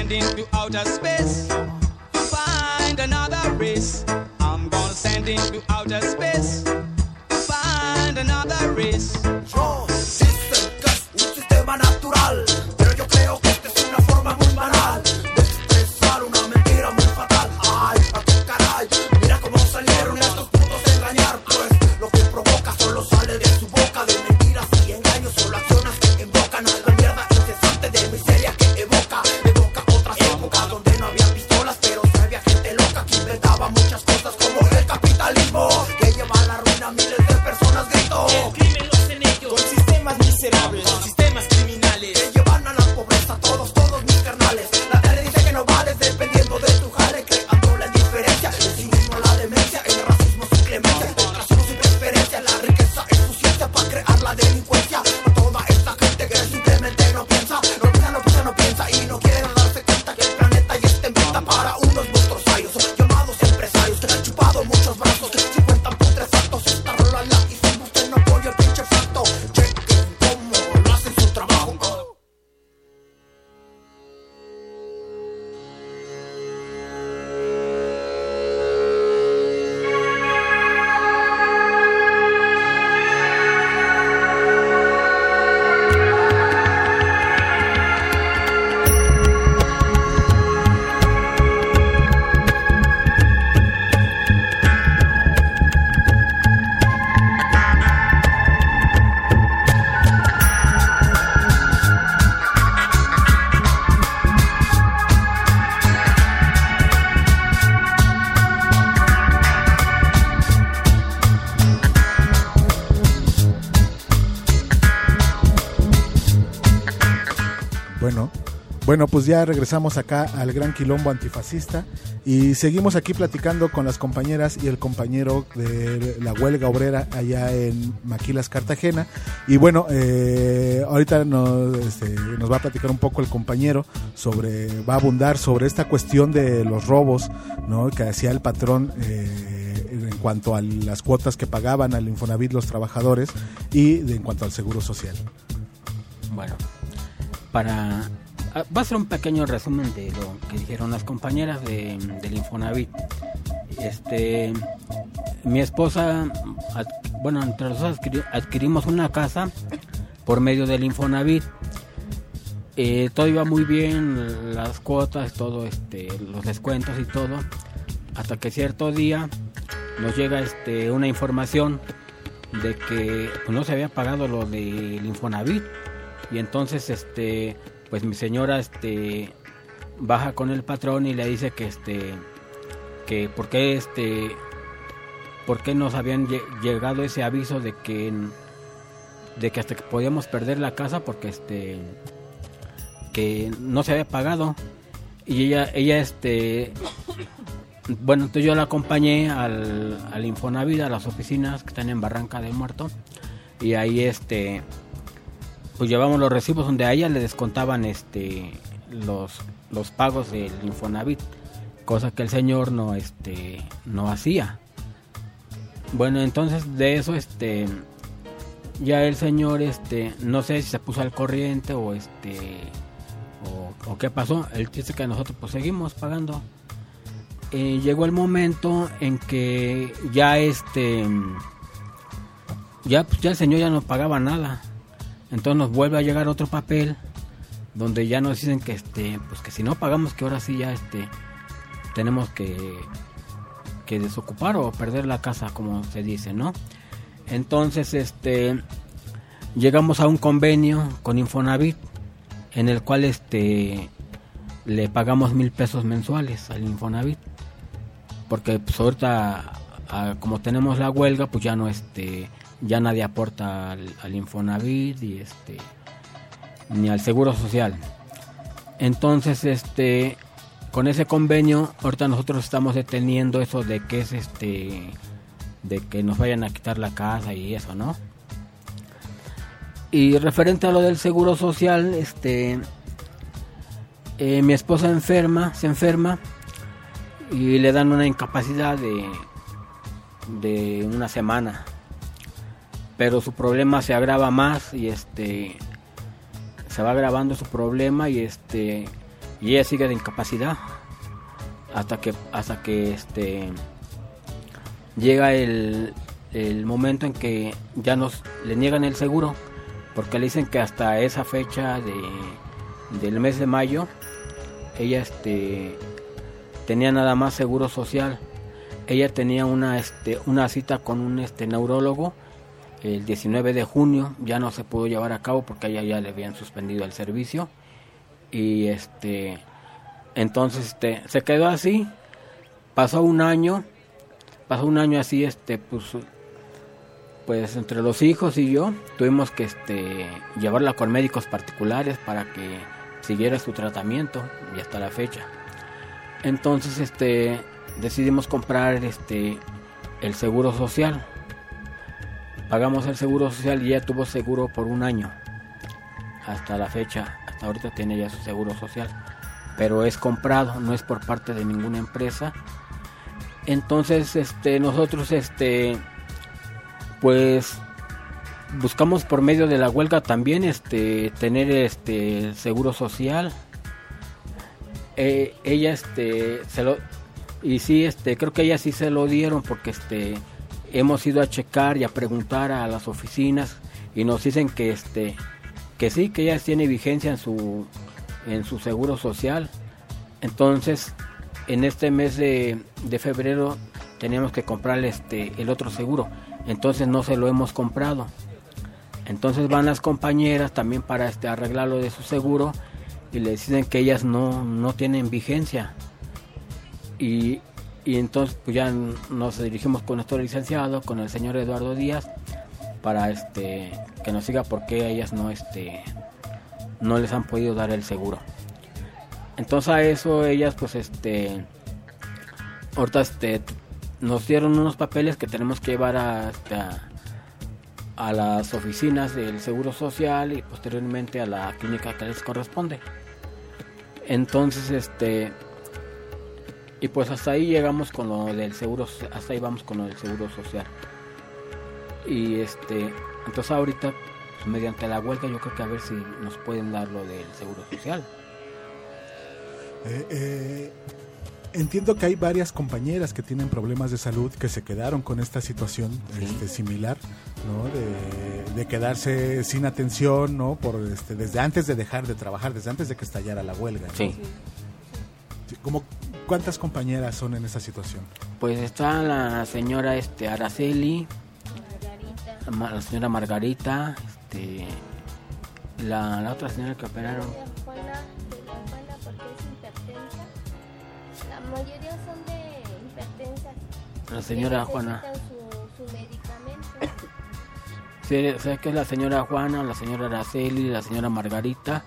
send into outer space to find another race. I'm gonna send into outer space to find another race. Yo, dicen que es un sistema natural, pero yo creo que esta es una forma muy banal de expresar una mentira muy fatal. Ay, a tu caray, mira cómo salieron estos putos a engañar, pues lo que provoca solo sale de su boca, de mentiras y engaños, solo acciones que invocan a la mierda incesante de miseria que evoca, evoca otras épocas donde no había pistolas, pero sí había gente loca que inventaba muchas cosas como el capitalismo, que lleva a la ruina a miles de personas, grito. El crimen lo hacen ellos, con sistemas miserables, con sistemas criminales, que llevan a la pobreza todos, todos mis carnales. La tele dice que no vales dependiendo de tu jale, creando la indiferencia, el cinismo, la demencia, el racismo sin clemencia, el racismo sin preferencia, la riqueza es su ciencia para crear la delincuencia. A toda esta gente que simplemente no piensa, no piensa, no piensa, no piensa y no quieren darse cuenta que el planeta ya está en venta para unos monstruos llamados empresarios que han chupado muchos brazos, si cuentan putrefactos, esta rola la hicimos usted no apoya el pinche facto. Chequen cómo lo hacen su trabajo. Bueno, bueno, pues ya regresamos acá al Gran Quilombo Antifascista y seguimos aquí platicando con las compañeras y el compañero de la huelga obrera allá en Maquilas, Cartagena. Y bueno, eh, ahorita nos, este, nos va a platicar un poco el compañero sobre, va a abundar sobre esta cuestión de los robos, ¿no?, que hacía el patrón eh, en cuanto a las cuotas que pagaban al Infonavit los trabajadores y de, en cuanto al seguro social. Bueno, para va a ser un pequeño resumen de lo que dijeron las compañeras de, del Infonavit. Este, mi esposa, ad, bueno, entre los dos adquiri, adquirimos una casa por medio del Infonavit. Eh, todo iba muy bien, las cuotas, todo, este, los descuentos y todo, hasta que cierto día nos llega, este, una información de que pues, no se había pagado lo del Infonavit. Y entonces, este, pues mi señora, este, baja con el patrón y le dice que, este, que por qué, este, por qué nos habían llegado ese aviso de que, de que hasta que podíamos perder la casa porque, este, que no se había pagado. Y ella, ella, este, bueno, entonces yo la acompañé al, al Infonavit, a las oficinas que están en Barranca del Muerto, y ahí, este, pues llevamos los recibos donde a ella le descontaban este los los pagos del Infonavit, cosa que el señor no este no hacía. Bueno, entonces de eso este ya el señor este no sé si se puso al corriente o este o, o qué pasó. Él dice que nosotros pues seguimos pagando. Eh, llegó el momento en que ya este ya pues ya el señor ya no pagaba nada. Entonces nos vuelve a llegar otro papel donde ya nos dicen que este pues que si no pagamos que ahora sí ya este tenemos que que desocupar o perder la casa, como se dice, ¿no? Entonces este llegamos a un convenio con Infonavit en el cual este le pagamos mil pesos mensuales al Infonavit, porque pues ahorita a, como tenemos la huelga pues ya no este ya nadie aporta al, al Infonavit y este ni al Seguro Social. Entonces este con ese convenio ahorita nosotros estamos deteniendo eso de que es este de que nos vayan a quitar la casa y eso, ¿no? Y referente a lo del Seguro Social, este eh, mi esposa enferma, se enferma y le dan una incapacidad de de una semana. Pero su problema se agrava más y este se va agravando su problema y este y ella sigue de incapacidad hasta que hasta que este llega el, el momento en que ya nos le niegan el seguro, porque le dicen que hasta esa fecha de del mes de mayo ella este tenía nada más seguro social. Ella tenía una este una cita con un este neurólogo el diecinueve de junio, ya no se pudo llevar a cabo porque a ella ya le habían suspendido el servicio, y este entonces este se quedó así. Pasó un año, pasó un año así, este pues pues entre los hijos y yo tuvimos que este llevarla con médicos particulares para que siguiera su tratamiento, y hasta la fecha. Entonces este decidimos comprar este el seguro social. Pagamos el seguro social y ella tuvo seguro por un año. Hasta la fecha, hasta ahorita tiene ya su seguro social, pero es comprado, no es por parte de ninguna empresa. Entonces este nosotros este pues buscamos por medio de la huelga también este tener este seguro social. Eh, ella este se lo y sí este creo que ella sí se lo dieron, porque este hemos ido a checar y a preguntar a las oficinas y nos dicen que este que sí, que ella tiene vigencia en su en su seguro social. Entonces en este mes de, de febrero teníamos que comprarle este el otro seguro, entonces no se lo hemos comprado. Entonces van las compañeras también para este arreglarlo de su seguro y le dicen que ellas no no tienen vigencia, y y entonces pues ya nos dirigimos con nuestro licenciado, con el señor Eduardo Díaz, para este que nos diga por qué ellas no este no les han podido dar el seguro. Entonces a eso ellas pues este ahorita este nos dieron unos papeles que tenemos que llevar a, a a las oficinas del Seguro Social y posteriormente a la clínica que les corresponde. Entonces este y pues hasta ahí llegamos con lo del seguro, hasta ahí vamos con lo del Seguro Social. Y este entonces ahorita pues, mediante la huelga yo creo que a ver si nos pueden dar lo del Seguro Social. Eh, eh, entiendo que hay varias compañeras que tienen problemas de salud que se quedaron con esta situación, sí, este, similar, ¿no? De, de quedarse sin atención, ¿no? Por este, desde antes de dejar de trabajar, desde antes de que estallara la huelga, ¿no? Sí. Sí, ¿cómo, ¿cuántas compañeras son en esa situación? Pues está la señora este Araceli, Margarita, la señora Margarita, este la, la otra señora que operaron. La mayoría son de hipertensas. La señora Juana. Su, su medicamento. Sí, o sea que es la señora Juana, la señora Araceli, la señora Margarita.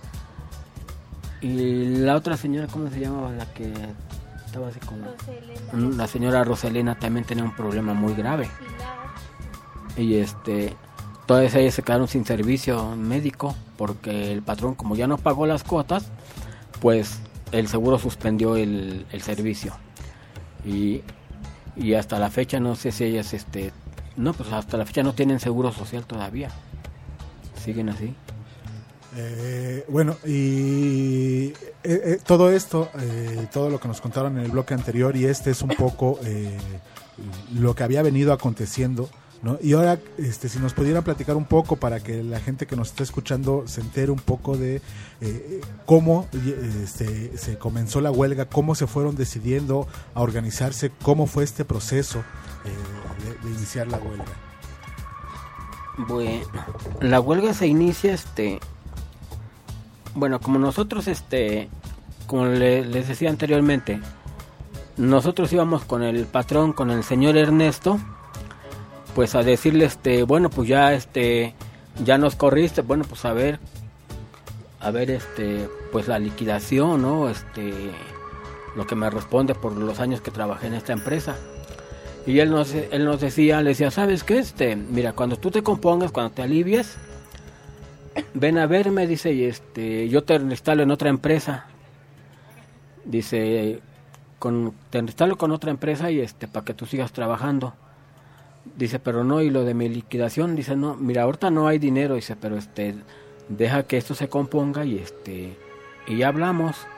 Y la otra señora, ¿cómo se llamaba? La que estaba así como... Roselena. La señora Roselena también tenía un problema muy grave. Y este... todas ellas se quedaron sin servicio médico porque el patrón, como ya no pagó las cuotas, pues... el seguro suspendió el, el servicio y, y hasta la fecha no sé si ellas este no pues hasta la fecha no tienen seguro social todavía, siguen así. Eh, bueno, y eh, eh, todo esto, eh, todo lo que nos contaron en el bloque anterior, y este es un poco eh, lo que había venido aconteciendo, ¿no? Y ahora, este, si nos pudieran platicar un poco para que la gente que nos está escuchando se entere un poco de eh, cómo este, se comenzó la huelga, cómo se fueron decidiendo a organizarse, cómo fue este proceso eh, de, de iniciar la huelga. Bueno, la huelga se inicia, este, bueno, como nosotros, este, como le, les decía anteriormente, nosotros íbamos con el patrón, con el señor Ernesto, pues a decirle, este, bueno, pues ya, este, ya nos corriste, bueno, pues a ver, a ver, este, pues la liquidación, ¿no? Este, lo que me responde por los años que trabajé en esta empresa. Y él nos, él nos decía, le decía, ¿sabes qué? Este, mira, cuando tú te compongas, cuando te alivies, ven a verme, dice, y este, yo te instalo en otra empresa. Dice, con, te instalo con otra empresa y este, para que tú sigas trabajando. Dice, pero no, y lo de mi liquidación, dice, no, mira, ahorita no hay dinero, dice, pero este, deja que esto se componga y este, y ya hablamos.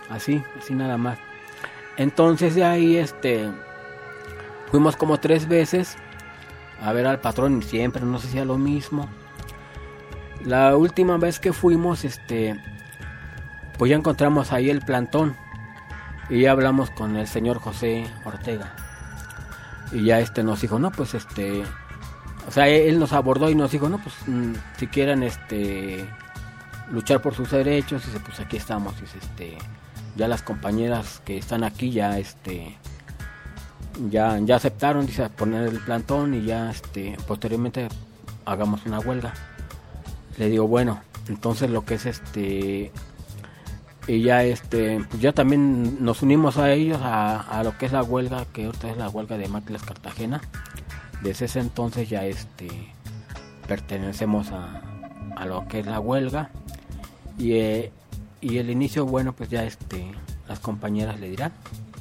así, así nada más. Entonces de ahí este fuimos como tres veces a ver al patrón y siempre nos hacía lo mismo. La última vez que fuimos, este, pues ya encontramos ahí el plantón y ya hablamos con el señor José Ortega y ya este nos dijo, no, pues este, o sea, él nos abordó y nos dijo, no, pues mmm, si quieren este luchar por sus derechos, dice, pues aquí estamos, dice, este, ya las compañeras que están aquí ya este ya ya aceptaron, dice, poner el plantón y ya este posteriormente hagamos una huelga. Le digo, bueno, entonces lo que es este y ya este pues ya también nos unimos a ellos a, a lo que es la huelga, que ahorita es la huelga de Máquinas Cartagena. Desde ese entonces ya este pertenecemos a, a lo que es la huelga y eh, y el inicio, bueno, pues ya este las compañeras le dirán.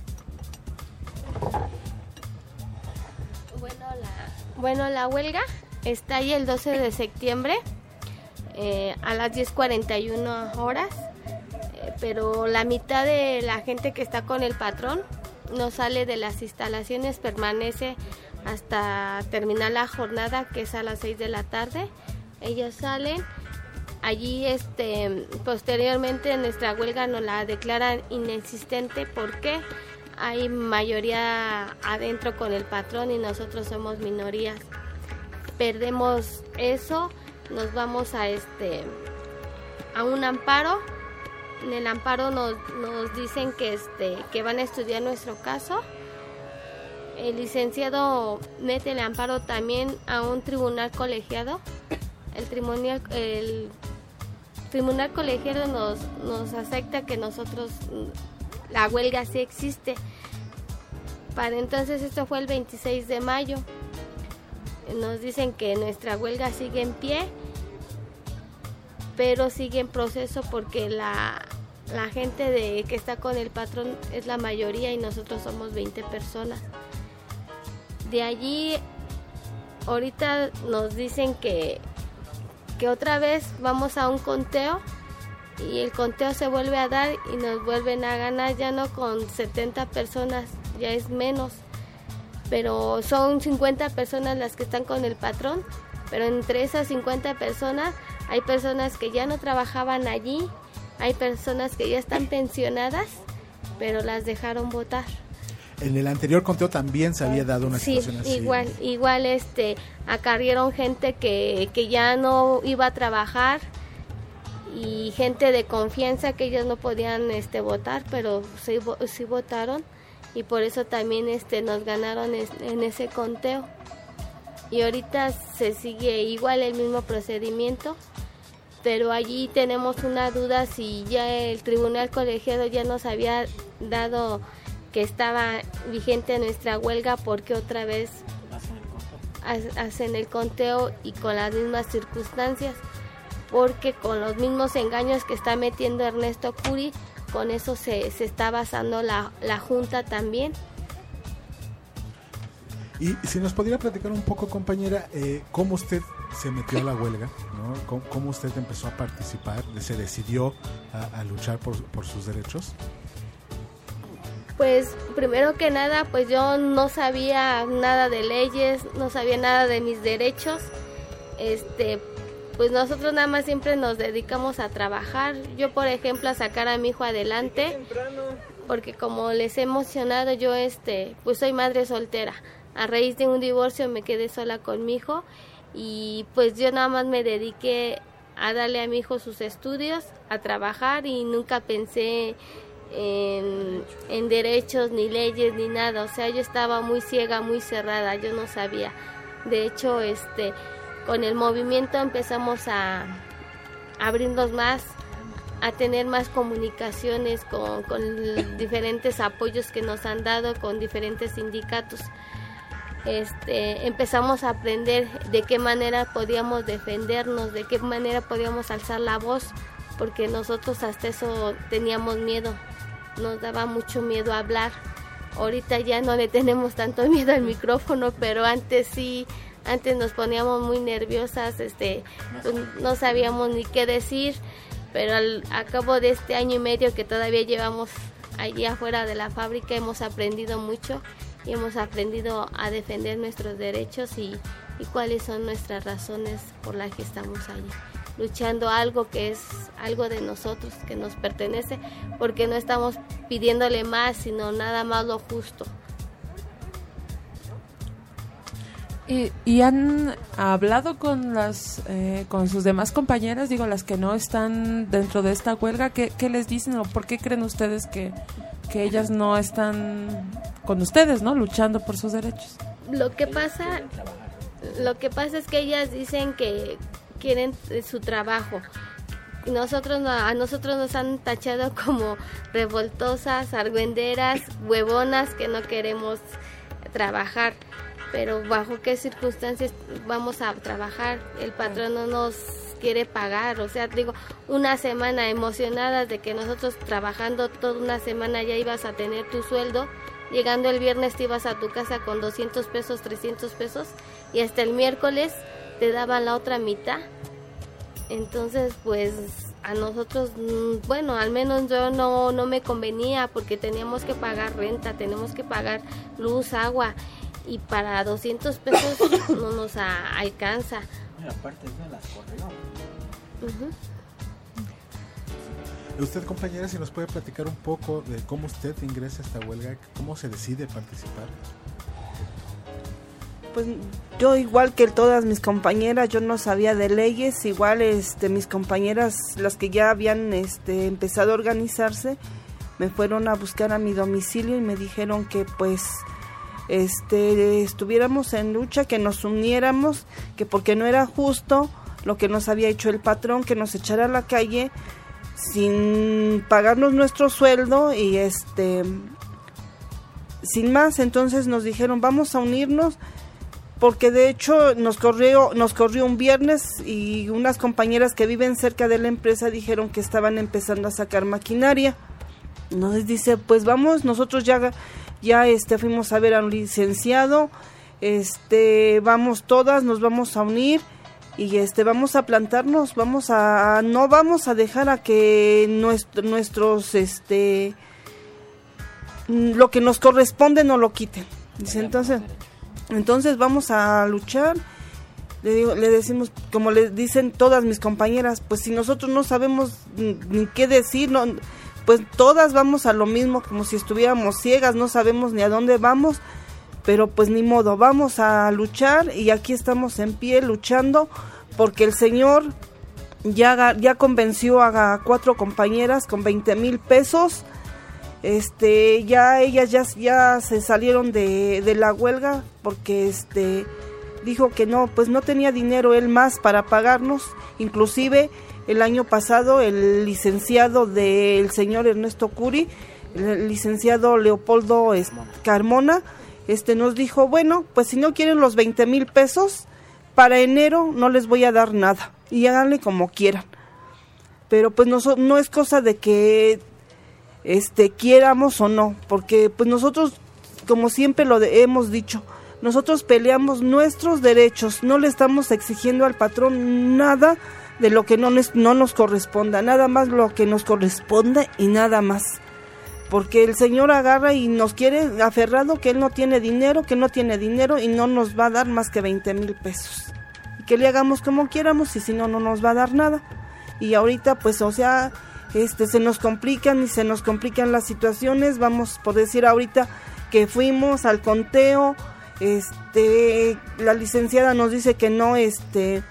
Bueno, la, bueno, la huelga está ahí el doce de septiembre eh, a las diez cuarenta y una horas, eh, pero la mitad de la gente que está con el patrón no sale de las instalaciones, permanece hasta terminar la jornada, que es a las seis de la tarde. Ellos salen. Allí, este, posteriormente, nuestra huelga nos la declaran inexistente porque hay mayoría adentro con el patrón y nosotros somos minorías. Perdemos eso, nos vamos a este a un amparo. En el amparo nos, nos dicen que este que van a estudiar nuestro caso. El licenciado mete el amparo también a un tribunal colegiado. El tribunal el tribunal colegiado nos nos acepta que nosotros la huelga sí existe. Para entonces, esto fue el veintiséis de mayo. Nos dicen que nuestra huelga sigue en pie, pero sigue en proceso porque la la gente de que está con el patrón es la mayoría y nosotros somos veinte personas. De allí ahorita nos dicen que que otra vez vamos a un conteo y el conteo se vuelve a dar y nos vuelven a ganar, ya no con setenta personas, ya es menos, pero son cincuenta personas las que están con el patrón, pero entre esas cincuenta personas hay personas que ya no trabajaban allí, hay personas que ya están pensionadas, pero las dejaron votar. En el anterior conteo también se había dado una sí, situación así. igual, igual este, acarrieron gente que, que ya no iba a trabajar y gente de confianza que ellos no podían este, votar, pero sí, sí votaron y por eso también este, nos ganaron es, en ese conteo. Y ahorita se sigue igual el mismo procedimiento, pero allí tenemos una duda si ya el tribunal colegiado ya nos había dado que estaba vigente nuestra huelga, porque otra vez hacen el conteo y con las mismas circunstancias, porque con los mismos engaños que está metiendo Ernesto Curi, con eso se, se está basando la, la Junta también. Y si nos podría platicar un poco, compañera, eh, cómo usted se metió a la huelga, ¿no? ¿Cómo, cómo usted empezó a participar, se decidió a, a luchar por, por sus derechos? Pues primero que nada, pues yo no sabía nada de leyes, no sabía nada de mis derechos. Este, pues nosotros nada más siempre nos dedicamos a trabajar. Yo, por ejemplo, a sacar a mi hijo adelante, porque como les he mencionado, yo este, pues soy madre soltera. A raíz de un divorcio me quedé sola con mi hijo y pues yo nada más me dediqué a darle a mi hijo sus estudios, a trabajar, y nunca pensé En, en derechos ni leyes ni nada. O sea, yo estaba muy ciega, muy cerrada, yo no sabía. De hecho, este, con el movimiento empezamos a, a abrirnos más, a tener más comunicaciones con, con diferentes apoyos que nos han dado, con diferentes sindicatos. Este, empezamos a aprender de qué manera podíamos defendernos, de qué manera podíamos alzar la voz, porque nosotros hasta eso teníamos miedo. Nos daba mucho miedo hablar. Ahorita ya no le tenemos tanto miedo al micrófono, pero antes sí, antes nos poníamos muy nerviosas, este, no sabíamos ni qué decir. pero al a cabo de este año y medio que todavía llevamos allí afuera de la fábrica hemos aprendido mucho y hemos aprendido a defender nuestros derechos y, y cuáles son nuestras razones por las que estamos allí, luchando algo que es algo de nosotros, que nos pertenece, porque no estamos pidiéndole más, sino nada más lo justo. ¿Y, y han hablado con las eh, con sus demás compañeras, digo, las que no están dentro de esta huelga? ¿Qué, qué les dicen o por qué creen ustedes que, que ellas no están con ustedes, ¿no? Luchando por sus derechos? Lo que pasa, lo que pasa es que ellas dicen que quieren su trabajo. Nosotros a nosotros nos han tachado como revoltosas, argüenderas, huevonas que no queremos trabajar. Pero bajo qué circunstancias vamos a trabajar, el patrón no nos quiere pagar, o sea, digo, una semana emocionadas de que nosotros trabajando toda una semana ya ibas a tener tu sueldo, llegando el viernes te ibas a tu casa con doscientos pesos, trescientos pesos, y hasta el miércoles te daban la otra mitad. Entonces, pues a nosotros, bueno, al menos yo no, no me convenía porque teníamos que pagar renta, tenemos que pagar luz, agua, y para doscientos pesos no nos a, alcanza. Y aparte de las corrió. Uh-huh. Usted, compañera, si nos puede platicar un poco de cómo usted ingresa a esta huelga, cómo se decide participar. Pues yo, igual que todas mis compañeras, yo no sabía de leyes, igual este mis compañeras, las que ya habían este empezado a organizarse, me fueron a buscar a mi domicilio y me dijeron que pues este estuviéramos en lucha, que nos uniéramos, que porque no era justo lo que nos había hecho el patrón, que nos echara a la calle sin pagarnos nuestro sueldo y este sin más. Entonces nos dijeron, vamos a unirnos, porque de hecho nos corrió nos corrió un viernes y unas compañeras que viven cerca de la empresa dijeron que estaban empezando a sacar maquinaria. Nos dice, pues vamos, nosotros ya ya este fuimos a ver a un licenciado, este vamos todas, nos vamos a unir y este vamos a plantarnos, vamos a no vamos a dejar a que nuestro, nuestros este lo que nos corresponde no lo quiten. Dice, entonces entonces vamos a luchar. Le digo, le decimos, como le dicen todas mis compañeras, pues si nosotros no sabemos ni qué decir, no, pues todas vamos a lo mismo, como si estuviéramos ciegas, no sabemos ni a dónde vamos, pero pues ni modo, vamos a luchar y aquí estamos en pie luchando, porque el señor ya, ya convenció a cuatro compañeras con veinte mil pesos, este ya ellas ya, ya se salieron de, de la huelga, porque este dijo que no, pues no tenía dinero él más para pagarnos. Inclusive el año pasado el licenciado del señor Ernesto Curi, el licenciado Leopoldo Carmona, este nos dijo, bueno, pues si no quieren los veinte mil pesos, para enero no les voy a dar nada, y háganle como quieran. Pero pues no, no es cosa de que este quiéramos o no, porque pues nosotros, como siempre lo de, hemos dicho, nosotros peleamos nuestros derechos, no le estamos exigiendo al patrón nada de lo que no nos, no nos corresponda, nada más lo que nos corresponde y nada más, porque el señor agarra y nos quiere aferrado que él no tiene dinero, que no tiene dinero y no nos va a dar más que veinte mil pesos, y que le hagamos como quieramos y si no, no nos va a dar nada. Y ahorita pues o sea, este se nos complican y se nos complican las situaciones. Vamos por decir ahorita que fuimos al conteo, este la licenciada nos dice que no este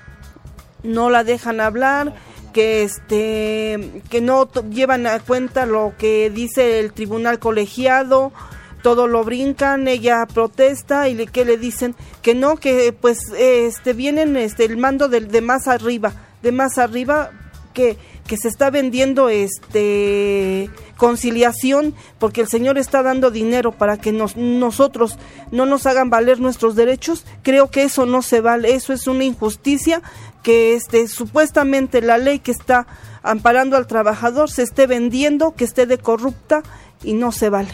no la dejan hablar, que este que no t- llevan a cuenta lo que dice el tribunal colegiado, todo lo brincan, ella protesta y le que le dicen que no, que pues este vienen este el mando de, de más arriba, de más arriba que que se está vendiendo este conciliación, porque el señor está dando dinero para que nos, nosotros no nos hagan valer nuestros derechos. Creo que eso no se vale, eso es una injusticia, que este supuestamente la ley que está amparando al trabajador se esté vendiendo, que esté de corrupta, y no se vale.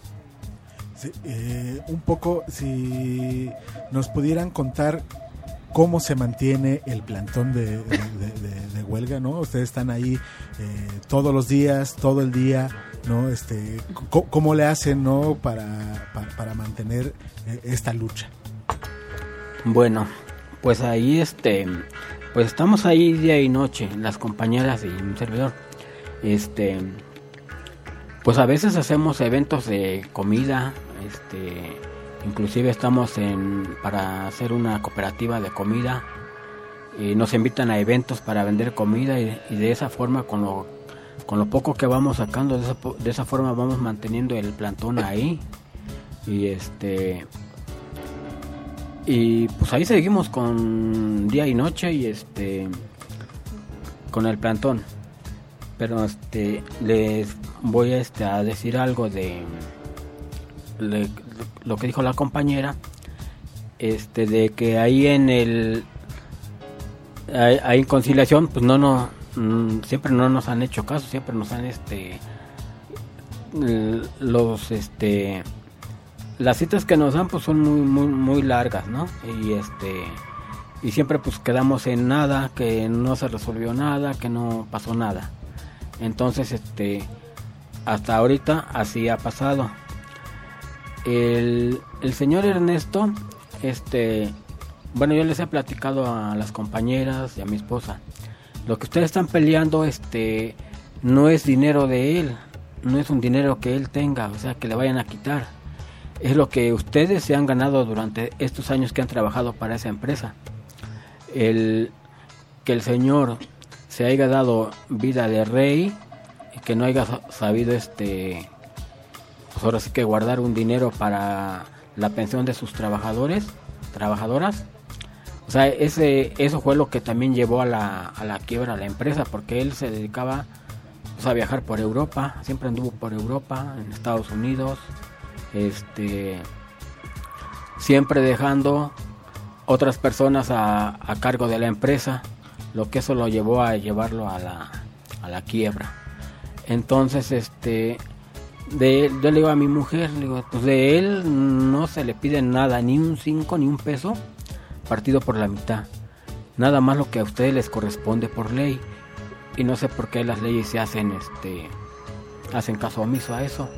Sí, eh, un poco, si nos pudieran contar cómo se mantiene el plantón de, de, de, de, de huelga, ¿no? Ustedes están ahí eh, todos los días, todo el día, ¿no? Este, c- ¿Cómo le hacen, ¿no? para, para, para mantener eh, esta lucha? Bueno, pues ahí este, pues estamos ahí día y noche, las compañeras y un servidor. Este, pues a veces hacemos eventos de comida, este, inclusive estamos en para hacer una cooperativa de comida y nos invitan a eventos para vender comida y, y de esa forma con lo con lo poco que vamos sacando de esa, de esa forma vamos manteniendo el plantón ahí y este y pues ahí seguimos con día y noche y este con el plantón. Pero este les voy a este a decir algo de le, lo que dijo la compañera, este de que ahí en el ahí, ahí en conciliación pues no no mm, siempre no nos han hecho caso, siempre nos han este los este las citas que nos dan pues son muy muy muy largas, ¿no? Y este y siempre pues quedamos en nada, que no se resolvió nada, que no pasó nada. Entonces este hasta ahorita así ha pasado. El, el señor Ernesto, este, bueno, yo les he platicado a las compañeras y a mi esposa. Lo que ustedes están peleando, este, no es dinero de él, no es un dinero que él tenga, o sea, que le vayan a quitar. Es lo que ustedes se han ganado durante estos años que han trabajado para esa empresa. El que el señor se haya dado vida de rey y que no haya sabido este pues ahora sí que guardar un dinero para la pensión de sus trabajadores, trabajadoras. O sea, ese eso fue lo que también llevó a la, a la quiebra a la empresa, porque él se dedicaba pues, a viajar por Europa, siempre anduvo por Europa, en Estados Unidos, este siempre dejando otras personas a, a cargo de la empresa, lo que eso lo llevó a llevarlo a la, a la quiebra. Entonces, este de yo le digo a mi mujer, le digo, pues de él no se le pide nada, ni un cinco ni un peso, partido por la mitad, nada más lo que a ustedes les corresponde por ley, y no sé por qué las leyes se hacen este hacen caso omiso a eso.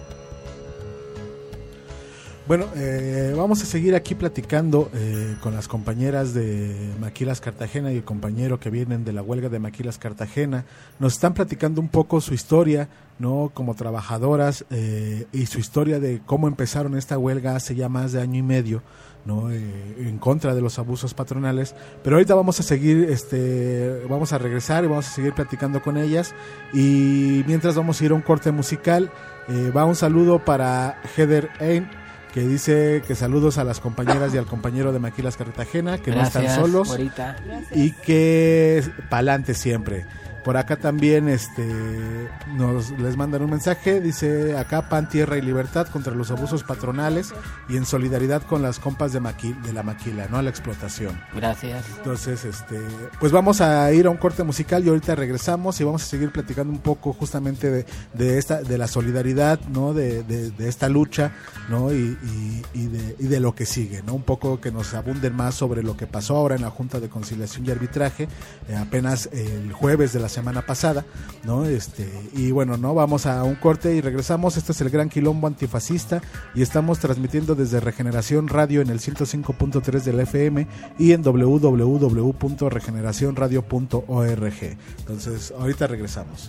Bueno, eh, vamos a seguir aquí platicando eh, con las compañeras de Maquilas Cartagena y el compañero que vienen de la huelga de Maquilas Cartagena. Nos están platicando un poco su historia, ¿no? Como trabajadoras eh, y su historia de cómo empezaron esta huelga hace ya más de año y medio, ¿no? Eh, en contra de los abusos patronales. Pero ahorita vamos a seguir, este, vamos a regresar y vamos a seguir platicando con ellas. Y mientras vamos a ir a un corte musical, eh, va un saludo para Heather Ain, que dice que saludos a las compañeras y al compañero de Maquilas Cartagena, que Gracias, no están solos Morita. y que pa'lante siempre. Por acá también este nos les mandan un mensaje, dice acá pan, tierra y libertad contra los abusos patronales y en solidaridad con las compas de, Maqui, de la Maquila, no a la explotación. Gracias. Entonces, este pues vamos a ir a un corte musical y ahorita regresamos y vamos a seguir platicando un poco justamente de, de esta de la solidaridad, ¿no? De, de, de esta lucha, ¿no? Y, y, y, de, y de lo que sigue, ¿no? Un poco que nos abunden más sobre lo que pasó ahora en la Junta de Conciliación y Arbitraje, eh, apenas el jueves de la semana pasada, ¿no? Este, y bueno, no vamos a un corte y regresamos. Este es el Gran Quilombo Antifascista y estamos transmitiendo desde Regeneración Radio en el ciento cinco punto tres del F M y en doble u doble u doble u punto regeneración radio punto org. Entonces, ahorita regresamos.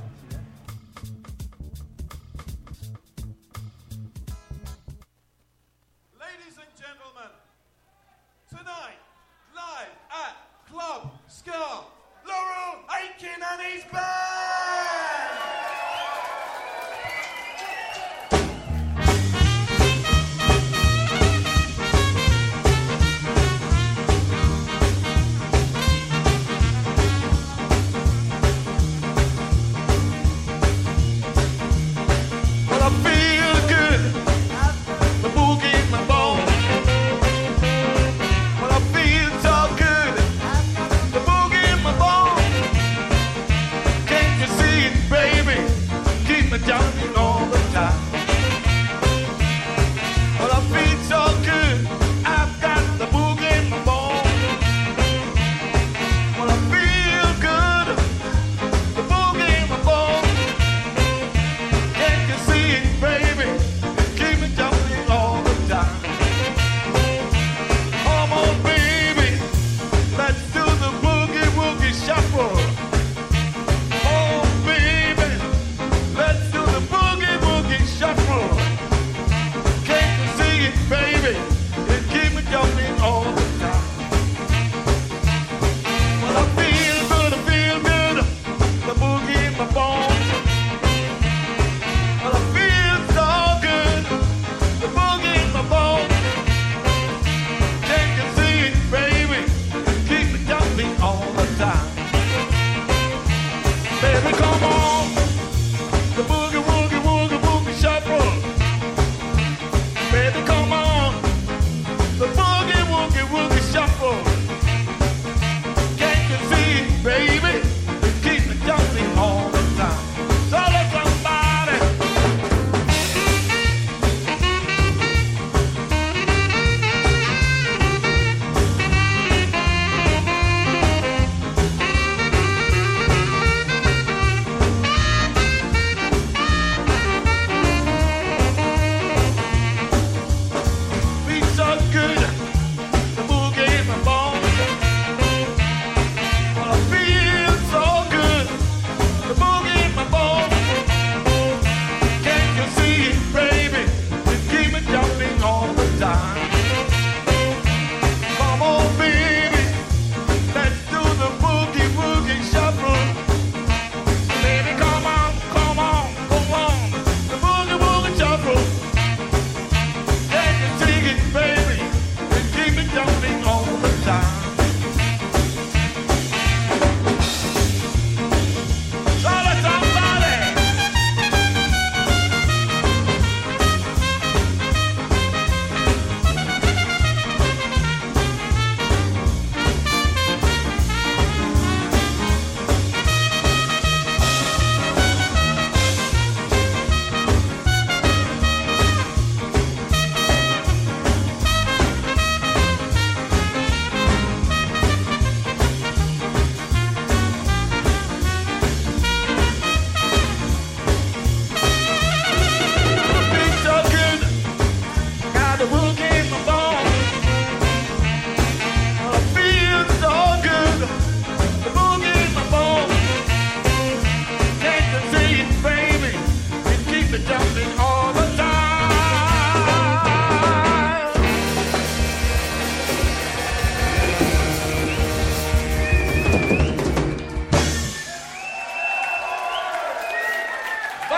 Ladies and gentlemen, tonight, live at Club Ska, Laurel Aitken and his band!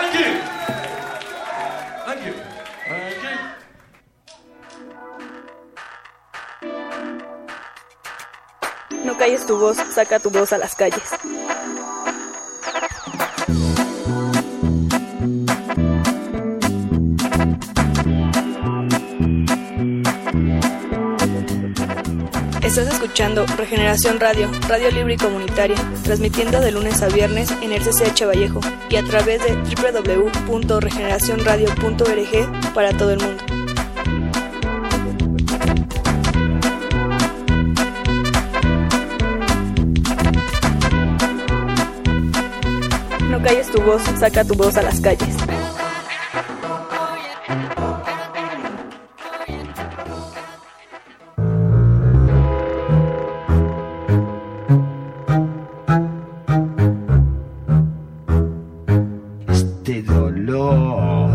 Thank you. Thank you. Thank you. No calles tu voz, saca tu voz a las calles. Estás escuchando Regeneración Radio, radio libre y comunitaria, transmitiendo de lunes a viernes en el C C H Vallejo y a través de doble u doble u doble u punto regeneración radio punto org para todo el mundo. No calles tu voz, saca tu voz a las calles. Este dolor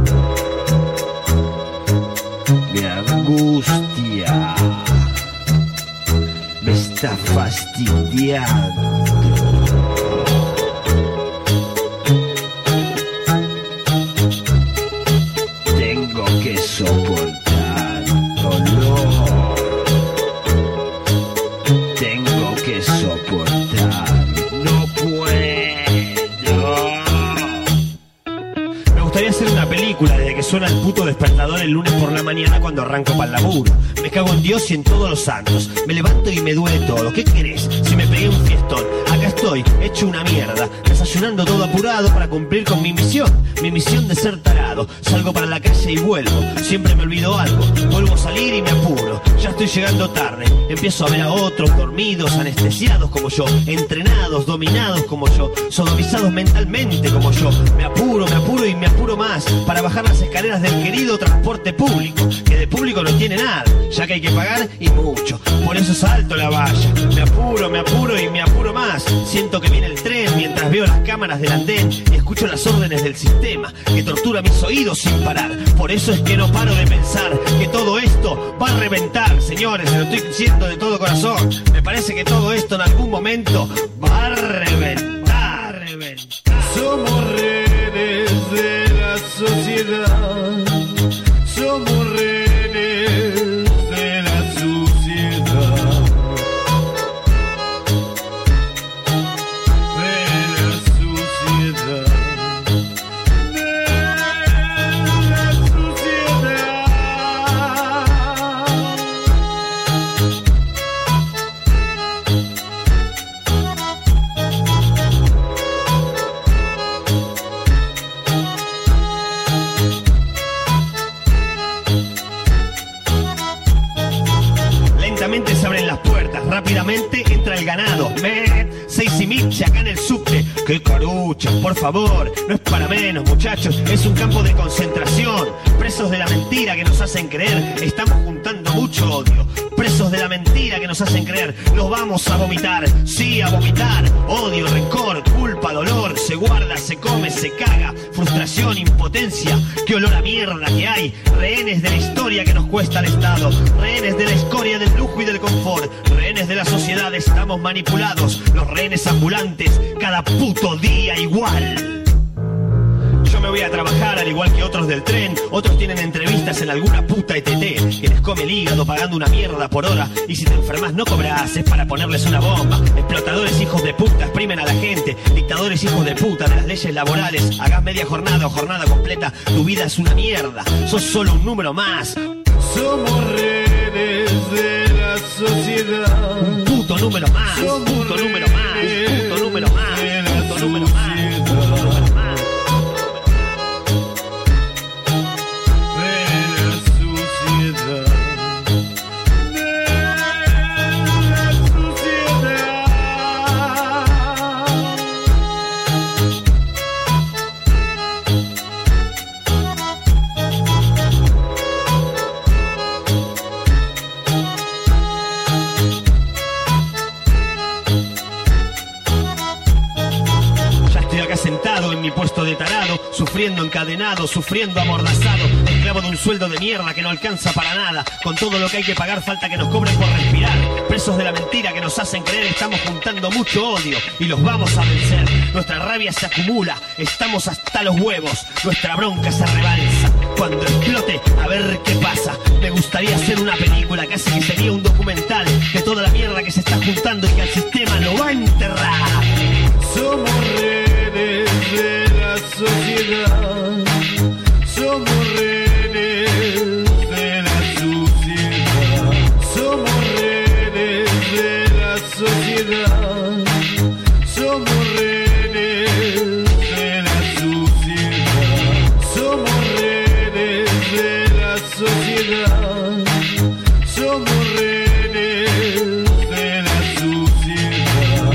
me angustia, me está fastidiando. Tengo que soportar dolor. Tengo que soportar. No puedo. Me gustaría hacer una película desde que suena el puto despertador el lunes por la mañana cuando arranco para el laburo. Me cago en Dios y en todos los santos. Me levanto y me duele todo. ¿Qué querés? Si me pegué un fiestón. Acá estoy, hecho una mierda, desayunando todo apurado para cumplir con mi misión. Mi misión de ser tarado. Salgo para la calle y vuelvo. Siempre me olvido algo. Vuelvo a salir y me apuro. Ya estoy llegando tarde. Empiezo a ver a otros dormidos, anestesiados como yo, entrenados, dominados como yo, sodomizados mentalmente como yo. Me apuro, me apuro y me apuro más para bajar las escaleras del querido transporte público, que de público no tiene nada, ya que hay que pagar y mucho. Por eso salto la valla. Me apuro, me apuro y me apuro más. Siento que viene el tren mientras veo las cámaras del andén y escucho las órdenes del sistema que tortura mis oídos sin parar. Por eso es que no paro de pensar que todo esto va a reventar. Señores, se lo estoy diciendo de todo corazón. Me parece que todo esto en algún momento va a reventar. reventar. Somos rehenes de la sociedad. Somos rehenes de la suciedad. De la suciedad. De la suciedad. Lentamente se abren las puertas, rápidamente entra el ganado. Me, seis y miche acá en el subte. ¡Qué caruchos, por favor! No es para menos, muchachos, es un campo de concentración. Presos de la mentira que nos hacen creer, estamos juntando mucho odio. Presos de la mentira que nos hacen creer, los vamos a vomitar. Sí, a vomitar. Odio, rencor, culpa, dolor. Se guarda, se come, se caga. Frustración, impotencia. Qué olor a mierda que hay. Rehenes de la historia que nos cuesta el Estado. Rehenes de la escoria del lujo y del confort. Rehenes de la sociedad, estamos manipulados. Los rehenes ambulantes, cada puto día igual. Yo me voy a trabajar al igual que otros del tren. Otros tienen entrevistas en alguna puta E T T que les come el hígado pagando una mierda por hora. Y si te enfermas no cobras, es para ponerles una bomba. Explotadores hijos de puta exprimen a la gente. Dictadores hijos de puta de las leyes laborales. Hagas media jornada o jornada completa, tu vida es una mierda. Sos solo un número más. Somos rehenes de la sociedad. Un puto número más. Un puto número más. Un puto número más. Un puto número más. sufriendo encadenado, sufriendo amordazado, esclavo de un sueldo de mierda que no alcanza para nada. Con todo lo que hay que pagar falta que nos cobren por respirar. Presos de la mentira que nos hacen creer estamos juntando mucho odio y los vamos a vencer. Nuestra rabia se acumula, estamos hasta los huevos, nuestra bronca se rebalsa. Cuando explote, a ver qué pasa. Me gustaría hacer una película, casi que sería un documental de toda la mierda que se está juntando y que el sistema lo va a enterrar. Somos rehenes de la sociedad, somos rehenes de la suciedad, somos rehenes de la sociedad, somos rehenes de la suciedad, somos rehenes de la sociedad, somos rehenes de la suciedad.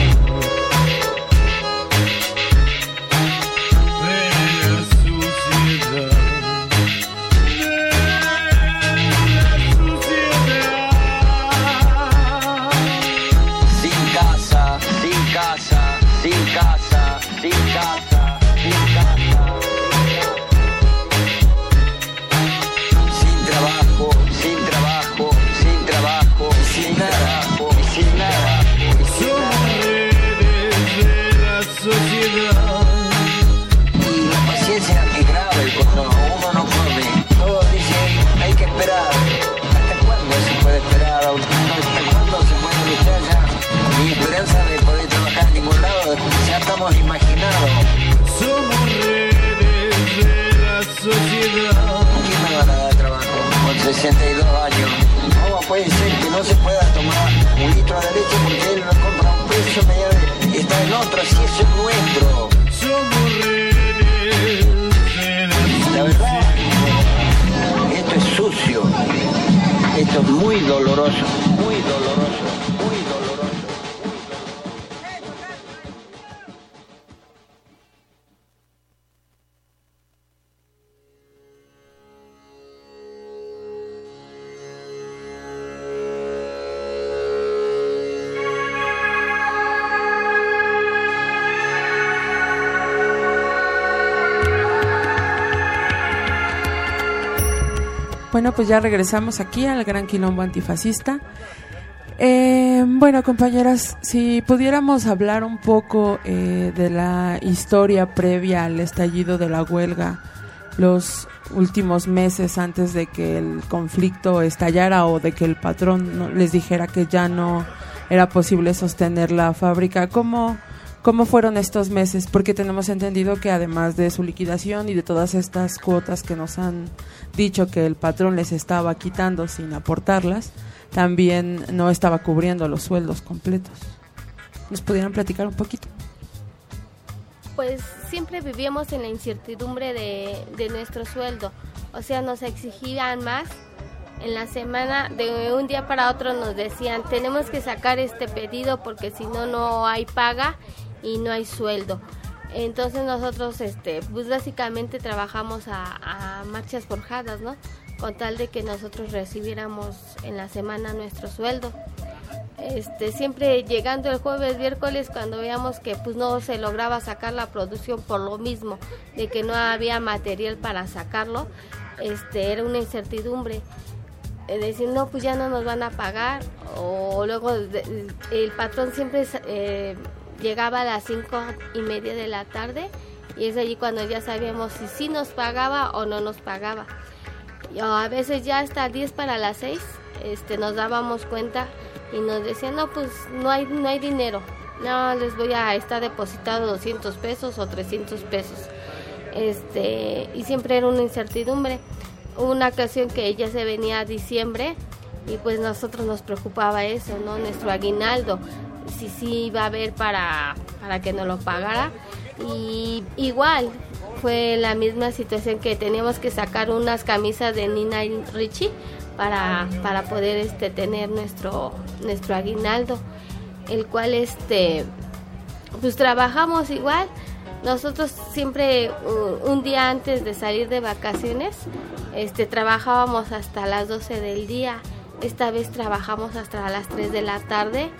Imaginados. Somos rehenes de la sociedad. ¿Quién me va a dar trabajo? Con sesenta y dos años. ¿Cómo puede ser que no se pueda tomar un litro de leche porque él lo compra a un precio medio y está en otro? Si eso es nuestro. Somos rehenes de la sociedad. La verdad, esto es sucio. Esto es muy doloroso. Muy doloroso. Muy doloroso. Bueno, pues ya regresamos aquí al Gran Quilombo Antifascista. Eh, bueno, compañeras, si pudiéramos hablar un poco eh, de la historia previa al estallido de la huelga, los últimos meses antes de que el conflicto estallara o de que el patrón no, les dijera que ya no era posible sostener la fábrica, ¿cómo, cómo fueron estos meses? Porque tenemos entendido que además de su liquidación y de todas estas cuotas que nos han dicho que el patrón les estaba quitando sin aportarlas, también no estaba cubriendo los sueldos completos. ¿Nos pudieran platicar un poquito? Pues siempre vivíamos en la incertidumbre de, de nuestro sueldo. O sea, nos exigían más. En la semana, de un día para otro nos decían, tenemos que sacar este pedido porque si no, no hay paga y no hay sueldo. Entonces nosotros, este, pues básicamente trabajamos a, a marchas forjadas, ¿no? Con tal de que nosotros recibiéramos en la semana nuestro sueldo. Este, siempre llegando el jueves, miércoles, cuando veíamos que pues no se lograba sacar la producción por lo mismo, de que no había material para sacarlo, este, era una incertidumbre. Es decir, no, pues ya no nos van a pagar, o luego el patrón siempre eh, llegaba a las cinco y media de la tarde y es allí cuando ya sabíamos si sí nos pagaba o no nos pagaba. Y a veces ya hasta diez para las seis este, nos dábamos cuenta y nos decían, no, pues no hay, no hay dinero, no les voy a estar depositado doscientos pesos o trescientos pesos. Este, y siempre era una incertidumbre. Hubo una ocasión que ella se venía a diciembre y pues nosotros nos preocupaba eso, ¿no? Nuestro aguinaldo, si sí iba a haber para, para que nos lo pagara. Y igual fue la misma situación que teníamos que sacar unas camisas de Nina y Richie para, para poder este, tener nuestro, nuestro aguinaldo, el cual este pues trabajamos igual. Nosotros siempre uh, un día antes de salir de vacaciones este trabajábamos hasta las doce del día. Esta vez trabajamos hasta las tres de la tarde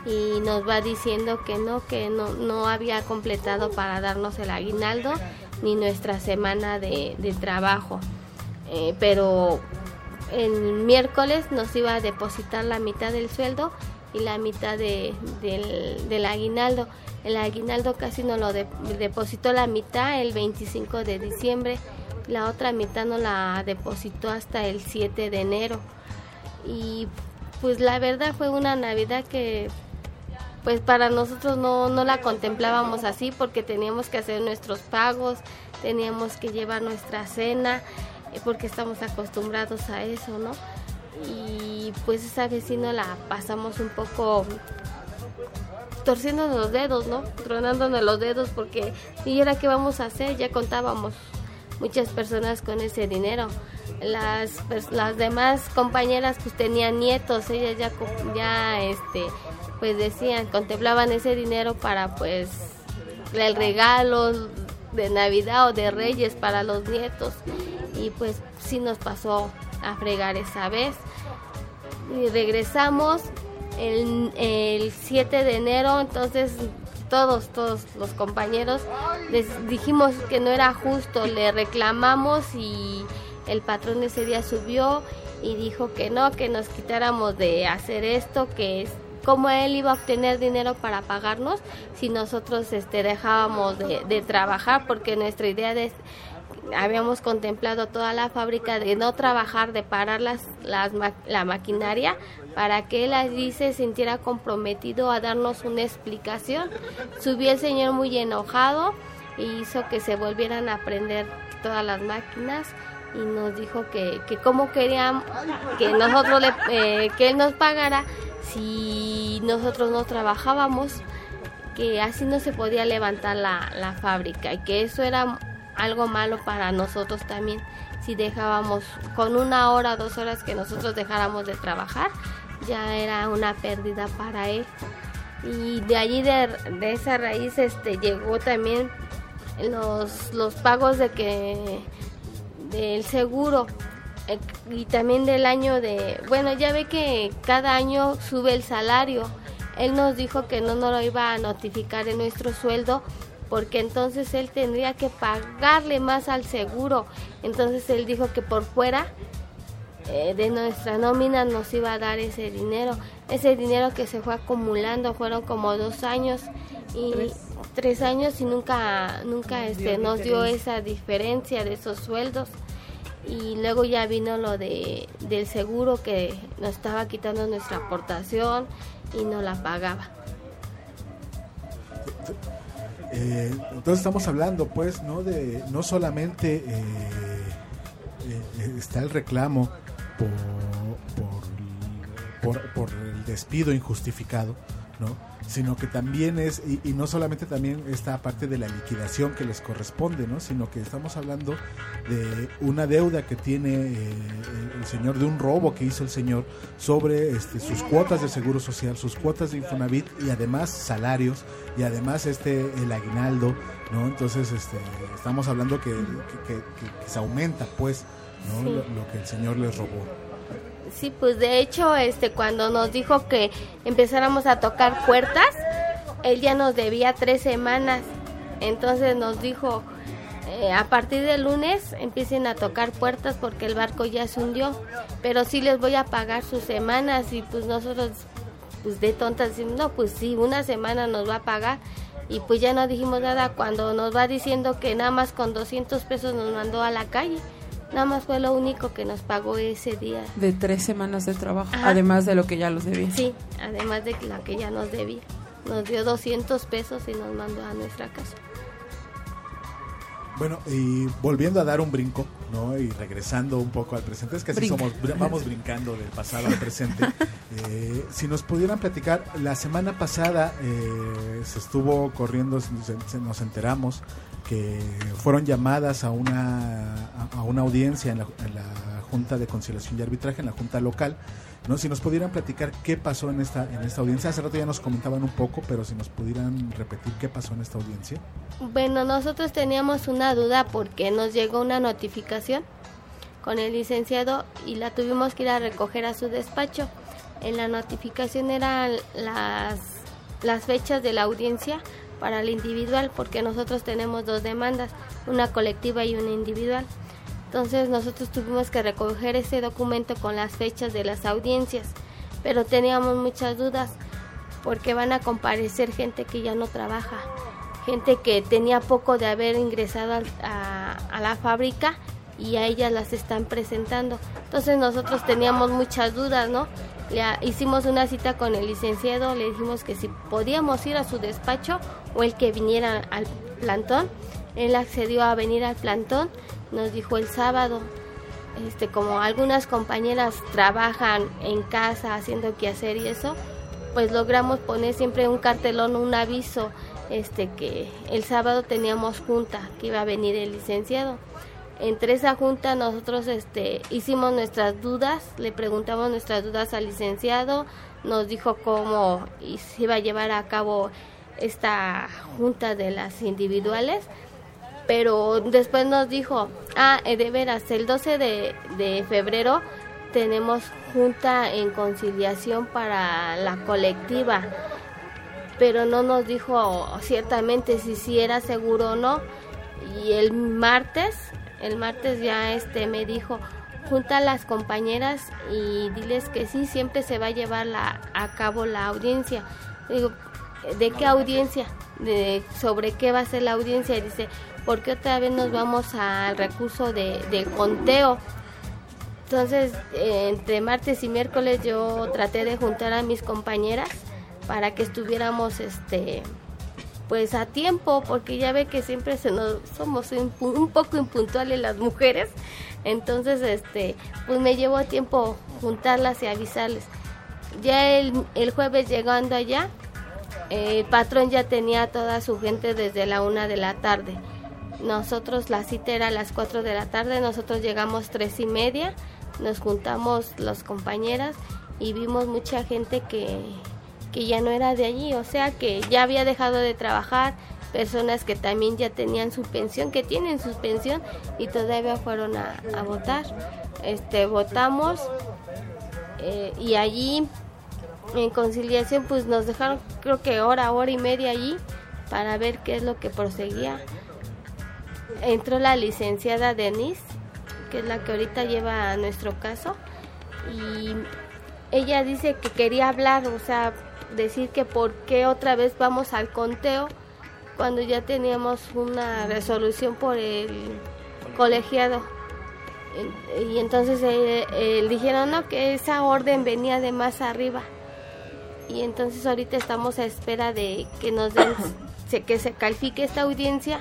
y nos va diciendo que no, que no, no había completado para darnos el aguinaldo ni nuestra semana de, de trabajo. Eh, pero el miércoles nos iba a depositar la mitad del sueldo y la mitad de, del, del aguinaldo. El aguinaldo casi nos lo de, depositó la mitad el veinticinco de diciembre, la otra mitad nos la depositó hasta el siete de enero. Y pues la verdad fue una Navidad que pues para nosotros no, no la contemplábamos así, porque teníamos que hacer nuestros pagos, teníamos que llevar nuestra cena, porque estamos acostumbrados a eso, ¿no? Y pues esa vez sí nos la pasamos un poco torciéndonos los dedos, ¿no? Tronándonos los dedos, porque ¿y ahora qué vamos a hacer? Ya contábamos muchas personas con ese dinero. Las, pues, las demás compañeras pues tenían nietos, ellas ya, ya este, pues decían, contemplaban ese dinero para pues el regalo de Navidad o de Reyes para los nietos, y pues sí nos pasó a fregar esa vez. Y regresamos el, el siete de enero, entonces todos, todos los compañeros les dijimos que no era justo, le reclamamos y el patrón ese día subió y dijo que no, que nos quitáramos de hacer esto, que es cómo él iba a obtener dinero para pagarnos si nosotros este, dejábamos de, de trabajar, porque nuestra idea de habíamos contemplado toda la fábrica de no trabajar, de parar las, las la maquinaria para que él allí se sintiera comprometido a darnos una explicación. Subió el señor muy enojado y hizo que se volvieran a prender todas las máquinas y nos dijo que, que cómo querían que nosotros le, eh, que él nos pagara si nosotros no trabajábamos, que así no se podía levantar la, la fábrica y que eso era algo malo para nosotros también, si dejábamos con una hora, dos horas que nosotros dejáramos de trabajar, ya era una pérdida para él. Y de allí, de, de esa raíz, este llegó también los, los pagos de que del seguro eh, y también del año de, bueno, ya ve que cada año sube el salario. Él nos dijo que no nos lo iba a notificar en nuestro sueldo, porque entonces él tendría que pagarle más al seguro. Entonces él dijo que por fuera eh, de nuestra nómina nos iba a dar ese dinero. Ese dinero que se fue acumulando, fueron como dos años y tres, tres años y nunca nunca este nos dio esa diferencia de esos sueldos. Y luego ya vino lo de del seguro, que nos estaba quitando nuestra aportación y no la pagaba. Eh, entonces estamos hablando pues no de no solamente eh, eh, está el reclamo por, por, por, por el despido injustificado, ¿no? Sino que también es, y, y no solamente también esta parte de la liquidación que les corresponde, ¿no? Sino que estamos hablando de una deuda que tiene eh, el señor, de un robo que hizo el señor sobre este, sus cuotas de seguro social, sus cuotas de Infonavit y además salarios y además este el aguinaldo, ¿no? Entonces este, estamos hablando que, que, que, que se aumenta pues, ¿no? Sí. Lo, lo que el señor les robó. Sí, pues de hecho, este, cuando nos dijo que empezáramos a tocar puertas, él ya nos debía tres semanas. Entonces nos dijo, eh, a partir del lunes empiecen a tocar puertas porque el barco ya se hundió, pero sí les voy a pagar sus semanas. Y pues nosotros, pues de tontas, decimos, no, pues sí, una semana nos va a pagar. Y pues ya no dijimos nada cuando nos va diciendo que nada más con doscientos pesos nos mandó a la calle. Nada más fue lo único que nos pagó ese día. De tres semanas de trabajo, Ajá. Además de lo que ya los debía. Sí, además de lo que ya nos debía. Nos dio doscientos pesos y nos mandó a nuestra casa. Bueno, y volviendo a dar un brinco, ¿no? Y regresando un poco al presente, es que así Brinca. somos, vamos brincando del pasado al presente. Eh, si nos pudieran platicar, la semana pasada eh, se estuvo corriendo, se, se, nos enteramos que fueron llamadas a una a, a una audiencia en la, en la Junta de Conciliación y Arbitraje, en la Junta local, ¿no? Si nos pudieran platicar qué pasó en esta en esta audiencia. Hace rato ya nos comentaban un poco, pero si nos pudieran repetir qué pasó en esta audiencia. Bueno, nosotros teníamos una duda porque nos llegó una notificación con el licenciado y la tuvimos que ir a recoger a su despacho. En la notificación eran las las fechas de la audiencia para la individual, porque nosotros tenemos dos demandas, una colectiva y una individual. Entonces nosotros tuvimos que recoger ese documento con las fechas de las audiencias, pero teníamos muchas dudas porque van a comparecer gente que ya no trabaja, gente que tenía poco de haber ingresado a, a, a la fábrica y a ellas las están presentando. Entonces nosotros teníamos muchas dudas, ¿no? Le hicimos una cita con el licenciado, le dijimos que si podíamos ir a su despacho o el que viniera al plantón. Él accedió a venir al plantón, nos dijo el sábado, este, como algunas compañeras trabajan en casa haciendo quehacer y eso, pues logramos poner siempre un cartelón, un aviso, este, que el sábado teníamos junta, que iba a venir el licenciado. Entre esa junta nosotros este, hicimos nuestras dudas, le preguntamos nuestras dudas al licenciado, nos dijo cómo se iba a llevar a cabo esta junta de las individuales, pero después nos dijo, ah, de veras, el doce de febrero tenemos junta en conciliación para la colectiva, pero no nos dijo ciertamente si sí era seguro o no, y el martes... El martes ya este me dijo, junta a las compañeras y diles que sí, siempre se va a llevar la, a cabo la audiencia. Digo, ¿de qué audiencia? De, ¿Sobre qué va a ser la audiencia? Y dice, ¿por qué otra vez nos vamos al recurso de, del conteo? Entonces, eh, entre martes y miércoles yo traté de juntar a mis compañeras para que estuviéramos este pues a tiempo, porque ya ve que siempre se nos somos un, un poco impuntuales las mujeres. Entonces este pues me llevó tiempo juntarlas y avisarles. Ya el, el jueves llegando allá, eh, el patrón ya tenía toda su gente desde la una de la tarde. Nosotros, la cita era a las cuatro de la tarde, nosotros llegamos tres y media, nos juntamos las compañeras y vimos mucha gente que que ya no era de allí, o sea que ya había dejado de trabajar, personas que también ya tenían su pensión, que tienen su pensión y todavía fueron a, a votar. Este, votamos eh, y allí en conciliación pues nos dejaron creo que hora, hora y media allí para ver qué es lo que proseguía. Entró la licenciada Denise, que es la que ahorita lleva nuestro caso, y ella dice que quería hablar, o sea, decir que por qué otra vez vamos al conteo cuando ya teníamos una resolución por el colegiado. Y entonces eh, eh, dijeron no, que esa orden venía de más arriba, y entonces ahorita estamos a espera de que nos den que se califique esta audiencia,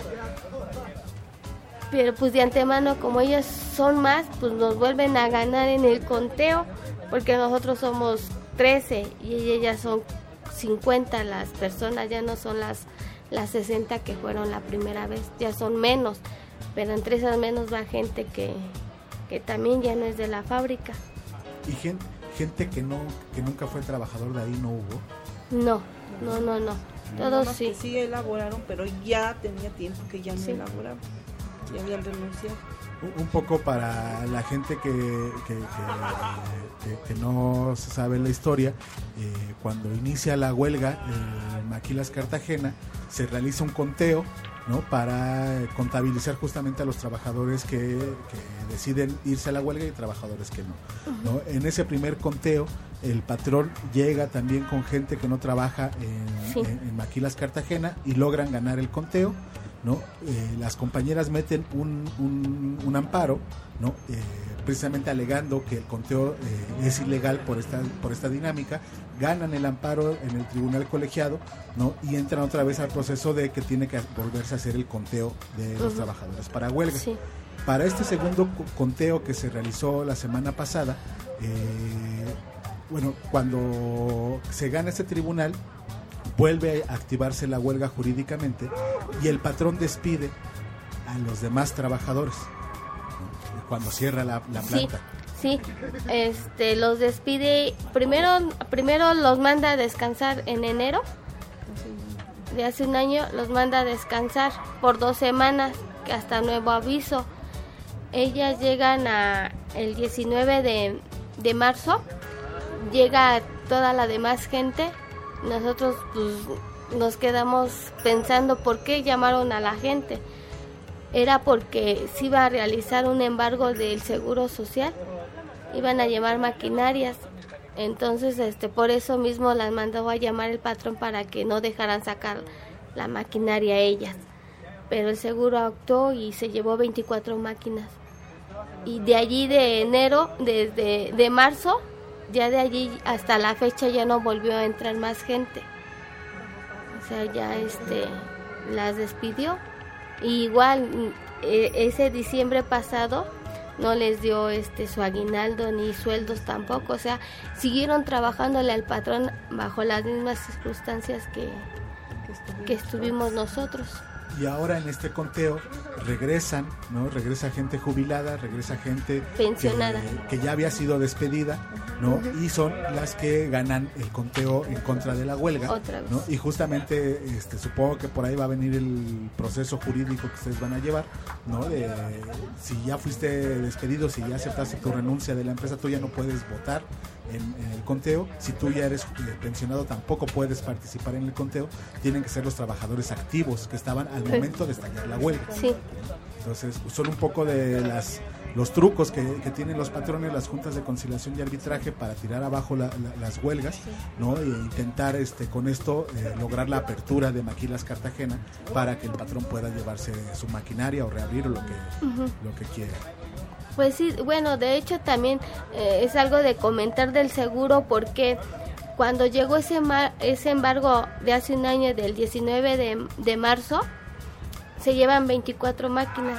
pero pues de antemano, como ellas son más, pues nos vuelven a ganar en el conteo, porque nosotros somos trece y ellas son cincuenta las personas, ya no son las, las sesenta que fueron la primera vez, ya son menos, pero entre esas menos va gente que, que también ya no es de la fábrica. ¿Y gente, gente que no que nunca fue trabajador de ahí no hubo? No, no, no, no, todos sí. Sí elaboraron, pero ya tenía tiempo que ya no sí. elaboraban, ya habían renunciado. Un poco para la gente que, que, que, que, que no se sabe la historia, eh, cuando inicia la huelga en Maquilas Cartagena, se realiza un conteo, ¿no?, para contabilizar justamente a los trabajadores que, que deciden irse a la huelga y trabajadores que no, ¿no? Uh-huh. En ese primer conteo, el patrón llega también con gente que no trabaja en, sí. en, en Maquilas Cartagena y logran ganar el conteo, ¿no? Eh, las compañeras meten un, un, un amparo, ¿no? Eh, precisamente alegando que el conteo eh, es ilegal por esta por esta dinámica, ganan el amparo en el tribunal colegiado, ¿no? Y entran otra vez al proceso de que tiene que volverse a hacer el conteo de los uh-huh. trabajadores para huelga. Sí. Para este segundo conteo que se realizó la semana pasada, eh, bueno, cuando se gana este tribunal, vuelve a activarse la huelga jurídicamente y el patrón despide a los demás trabajadores, ¿no?, cuando cierra la, la planta. Sí, sí, este, los despide, primero, primero los manda a descansar en enero de hace un año, los manda a descansar por dos semanas, que hasta nuevo aviso. Ellas llegan a el diecinueve de marzo, llega toda la demás gente Nosotros pues nos quedamos pensando por qué llamaron a la gente. Era porque se iba a realizar un embargo del Seguro Social, iban a llevar maquinarias, entonces este por eso mismo las mandó a llamar el patrón para que no dejaran sacar la maquinaria a ellas. Pero el seguro actuó y se llevó veinticuatro máquinas. Y de allí de enero, desde de marzo, ya de allí hasta la fecha ya no volvió a entrar más gente. O sea, ya este las despidió. Y igual eh, ese diciembre pasado no les dio este su aguinaldo ni sueldos tampoco, o sea, siguieron trabajándole al patrón bajo las mismas circunstancias que, que estuvimos nosotros. Y ahora en este conteo regresan, ¿no? Regresa gente jubilada, regresa gente pensionada que, que ya había sido despedida, ¿no? Uh-huh. Y son las que ganan el conteo en contra de la huelga, otra vez, ¿no? Y justamente este, supongo que por ahí va a venir el proceso jurídico que ustedes van a llevar, ¿no? De si ya fuiste despedido, si ya aceptaste tu renuncia de la empresa, tú ya no puedes votar en, en el conteo. Si tú ya eres eh, pensionado, tampoco puedes participar en el conteo. Tienen que ser los trabajadores activos que estaban al momento de estallar la huelga. Sí. Entonces, son un poco de las los trucos que, que tienen los patrones, las juntas de conciliación y arbitraje para tirar abajo la, la, las huelgas, ¿no? E intentar este con esto eh, lograr la apertura de Maquilas Cartagena para que el patrón pueda llevarse su maquinaria o reabrir o lo que, uh-huh. lo que quiera. Pues sí, bueno, de hecho también eh, es algo de comentar del seguro, porque cuando llegó ese, mar, ese embargo de hace un año, del diecinueve de, de marzo, se llevan veinticuatro máquinas.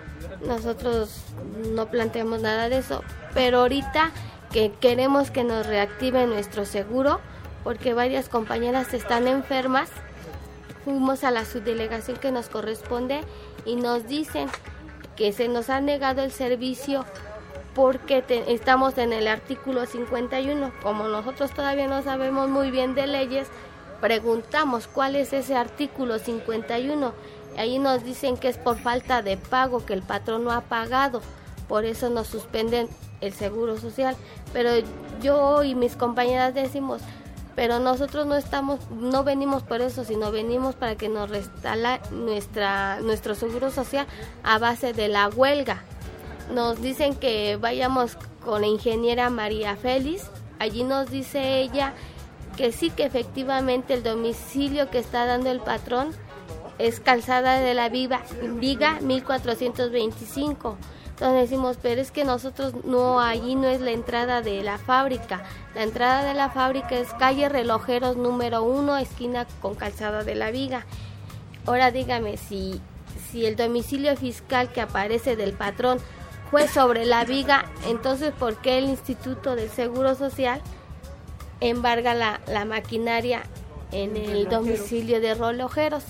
Nosotros no planteamos nada de eso, pero ahorita que queremos que nos reactive nuestro seguro, porque varias compañeras están enfermas, fuimos a la subdelegación que nos corresponde y nos dicen que se nos ha negado el servicio porque te, estamos en el artículo cincuenta y uno. Como nosotros todavía no sabemos muy bien de leyes, preguntamos cuál es ese artículo cincuenta y uno. Ahí nos dicen que es por falta de pago, que el patrón no ha pagado, por eso nos suspenden el seguro social. Pero yo y mis compañeras decimos, pero nosotros no estamos, no venimos por eso, sino venimos para que nos restala nuestra nuestro seguro social a base de la huelga. Nos dicen que vayamos con la ingeniera María Félix. Allí nos dice ella que sí, que efectivamente el domicilio que está dando el patrón es Calzada de la Viga, Viga mil cuatrocientos veinticinco. Entonces decimos, pero es que nosotros no, allí no es la entrada de la fábrica. La entrada de la fábrica es calle Relojeros número uno, esquina con Calzada de la Viga. Ahora dígame, si, si el domicilio fiscal que aparece del patrón fue sobre la Viga, entonces ¿por qué el Instituto del Seguro Social embarga la, la maquinaria en el domicilio de Relojeros?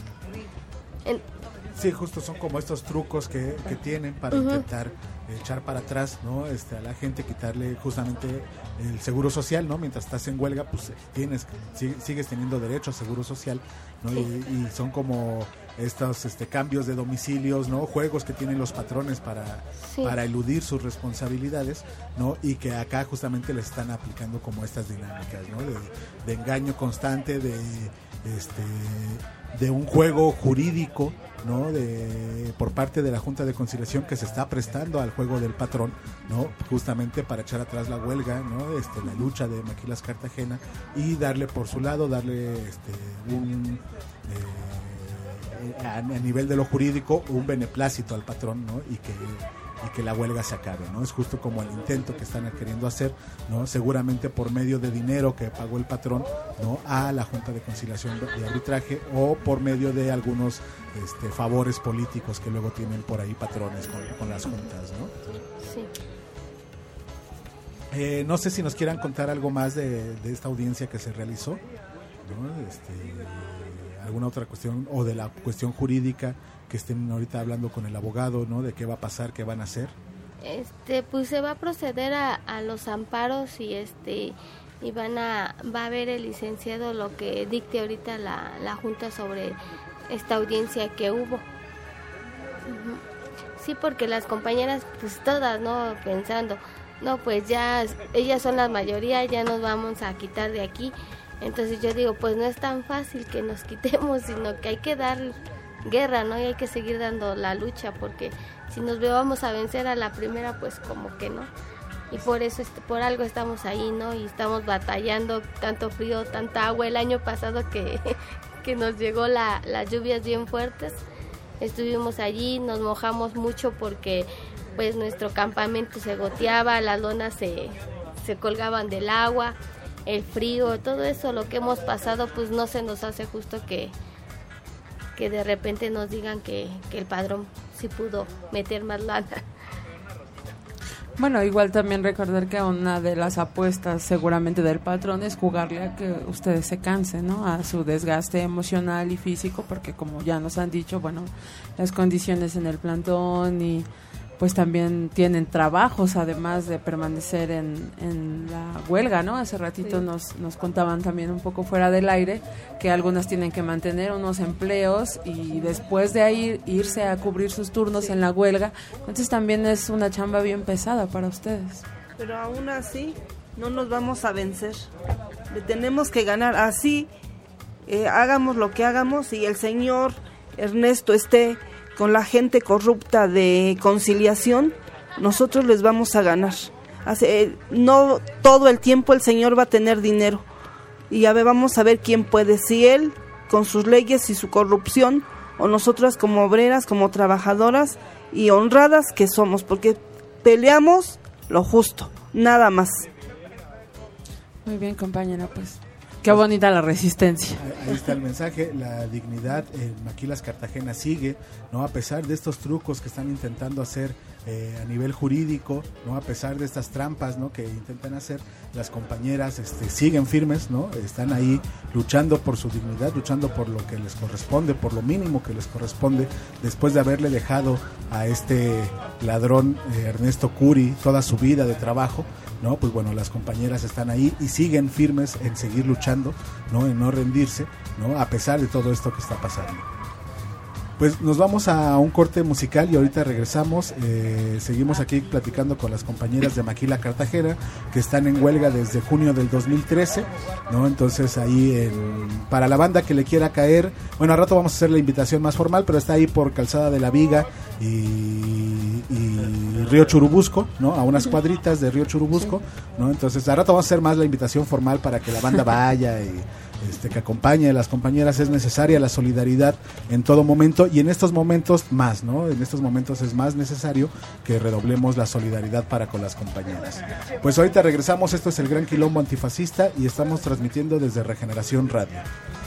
En, Sí, justo son como estos trucos que, que tienen para uh-huh. intentar echar para atrás, ¿no? Este, a la gente, quitarle justamente el seguro social, ¿no? Mientras estás en huelga, pues tienes, sigues teniendo derecho a seguro social, ¿no? Sí. Y, y son como estos este, cambios de domicilios, ¿no? Juegos que tienen los patrones para, sí. para eludir sus responsabilidades, ¿no? Y que acá justamente les están aplicando como estas dinámicas, ¿no? De, de engaño constante, de este de un juego jurídico, ¿no? De por parte de la Junta de Conciliación, que se está prestando al juego del patrón, ¿no? Justamente para echar atrás la huelga, ¿no? Este, la lucha de Maquilas Cartagena y darle por su lado, darle este un eh, a, a nivel de lo jurídico un beneplácito al patrón, ¿no? Y que y que la huelga se acabe, ¿no? Es justo como el intento que están queriendo hacer, ¿no? Seguramente por medio de dinero que pagó el patrón, ¿no? A la Junta de Conciliación y Arbitraje, o por medio de algunos este, favores políticos que luego tienen por ahí patrones con, con las juntas, ¿no? Sí. Eh, no sé si nos quieran contar algo más de, de esta audiencia que se realizó, ¿no? Este, alguna otra cuestión, o de la cuestión jurídica que estén ahorita hablando con el abogado, ¿no? De qué va a pasar, qué van a hacer. Este, pues se va a proceder a, a los amparos y este y van a va a ver el licenciado lo que dicte ahorita la, la junta sobre esta audiencia que hubo. Uh-huh. Sí, porque las compañeras, pues todas, ¿no? Pensando, no, pues ya ellas son la mayoría, ya nos vamos a quitar de aquí. Entonces yo digo, pues no es tan fácil que nos quitemos, sino que hay que dar guerra, ¿no? Y hay que seguir dando la lucha, porque si nos vamos a vencer a la primera, pues como que no. Y por eso, por algo estamos ahí, ¿no? Y estamos batallando, tanto frío, tanta agua. El año pasado que, que nos llegó la, las lluvias bien fuertes, estuvimos allí, nos mojamos mucho porque pues nuestro campamento se goteaba, las lonas se, se colgaban del agua, el frío, todo eso, lo que hemos pasado, pues no se nos hace justo que, que de repente nos digan que, que el padrón sí pudo meter más lana. Bueno, igual también recordar que una de las apuestas seguramente del patrón es jugarle a que ustedes se cansen, ¿no? A su desgaste emocional y físico, porque como ya nos han dicho, bueno, las condiciones en el plantón y pues también tienen trabajos además de permanecer en, en la huelga, ¿no? Hace ratito sí. nos, nos contaban también un poco fuera del aire que algunas tienen que mantener unos empleos y después de ahí irse a cubrir sus turnos sí. en la huelga. Entonces también es una chamba bien pesada para ustedes. Pero aún así no nos vamos a vencer. Le tenemos que ganar. Así eh, hagamos lo que hagamos y el señor Ernesto esté con la gente corrupta de conciliación, nosotros les vamos a ganar. Hace, no todo el tiempo el señor va a tener dinero. Y a ver, vamos a ver quién puede, si él con sus leyes y su corrupción, o nosotras como obreras, como trabajadoras y honradas que somos, porque peleamos lo justo, nada más. Muy bien, compañera, pues qué bonita la resistencia. Ahí está el mensaje, la dignidad en Maquilas Cartagena sigue, ¿no? A pesar de estos trucos que están intentando hacer eh, a nivel jurídico, ¿no? A pesar de estas trampas, ¿no? Que intentan hacer, las compañeras este, siguen firmes, ¿no? Están ahí luchando por su dignidad, luchando por lo que les corresponde, por lo mínimo que les corresponde, después de haberle dejado a este ladrón eh, Ernesto Curi toda su vida de trabajo, ¿no? Pues bueno, las compañeras están ahí y siguen firmes en seguir luchando, ¿no? En no rendirse, ¿no? A pesar de todo esto que está pasando. Pues nos vamos a un corte musical y ahorita regresamos. Eh, seguimos aquí platicando con las compañeras de Maquila Cartagena que están en huelga desde junio del dos mil trece, ¿no? Entonces ahí en, para la banda que le quiera caer, bueno, al rato vamos a hacer la invitación más formal, pero está ahí por Calzada de la Viga y, y Río Churubusco, ¿no? A unas cuadritas de Río Churubusco, ¿no? Entonces al rato vamos a hacer más la invitación formal para que la banda vaya y Este, que acompañe a las compañeras. Es necesaria la solidaridad en todo momento y en estos momentos más, ¿no? En estos momentos es más necesario que redoblemos la solidaridad para con las compañeras. Pues ahorita regresamos, esto es el Gran Quilombo Antifascista y estamos transmitiendo desde Regeneración Radio.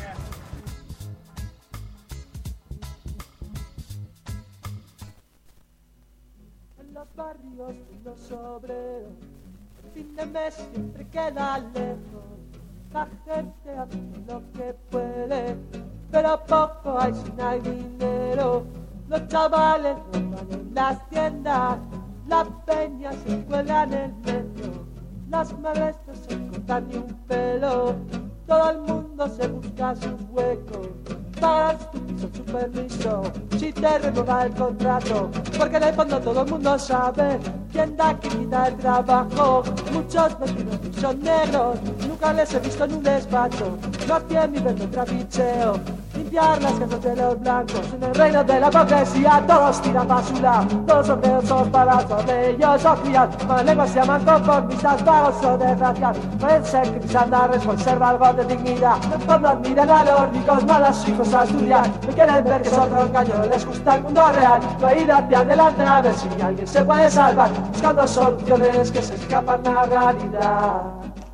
En los barrios de los obreros, fin de mes siempre queda lejos. La gente hace lo que puede, pero poco hay si no hay dinero. Los chavales roban en las tiendas, las peñas se cuelgan en el metro, las madres no se cortan ni un pelo, todo el mundo se busca sus huecos. Pagas tu piso, su permiso, si te renueva el contrato, porque en el fondo todo el mundo sabe quién da, quién quita el trabajo. Muchos vecinos son negros, nunca les he visto en un despacho, no tienen nivel de trapicheo, limpiar las casas de los blancos. En el reino de la hipocresía todos tiran basura, todos son feos, son palazos de ellos o crías, con lenguas se llaman conformistas, vagos o desgraciados. Pueden ser que mis andares conserva algo de dignidad, cuando admiran a los ricos, malos hijos a estudiar, me quieren ver que son otro caño, no les gusta el mundo real, no hay ir hacia adelante a ver si alguien se puede salvar, buscando soluciones que se escapan a la realidad.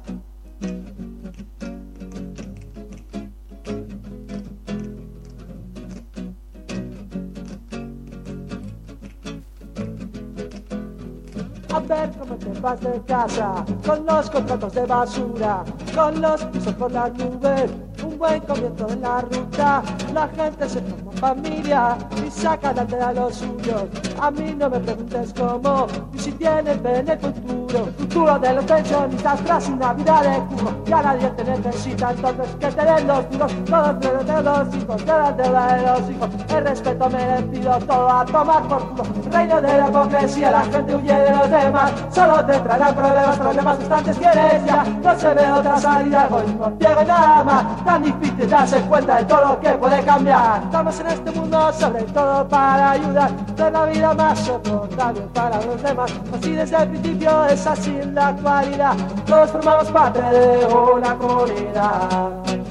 A ver cómo te vas de casa, con los contratos de basura, con los pisos por las nubes, un buen comienzo en la ruta, la gente se tomó familia y saca adelante a los suyos. A mí no me preguntes cómo ni si tienen fe en el futuro. Futuro de los pensionistas tras una vida de cubo. Ya nadie te necesita, entonces que te den los duros. Todos de los hijos, de la deuda de los hijos. El respeto merecido, todo a tomar por culo. El reino de la hipocresía, la gente huye de los demás. Solo te traerán problemas, problemas constantes que eres ya. No se ve otra salida, egoísmo ciego y nada más. Tan difícil darse cuenta de todo lo que puede cambiar. Estamos en este mundo sobre todo para ayudar, de la vida más soportable para los demás. Así desde el principio es así en la actualidad. Todos formamos parte de una comunidad.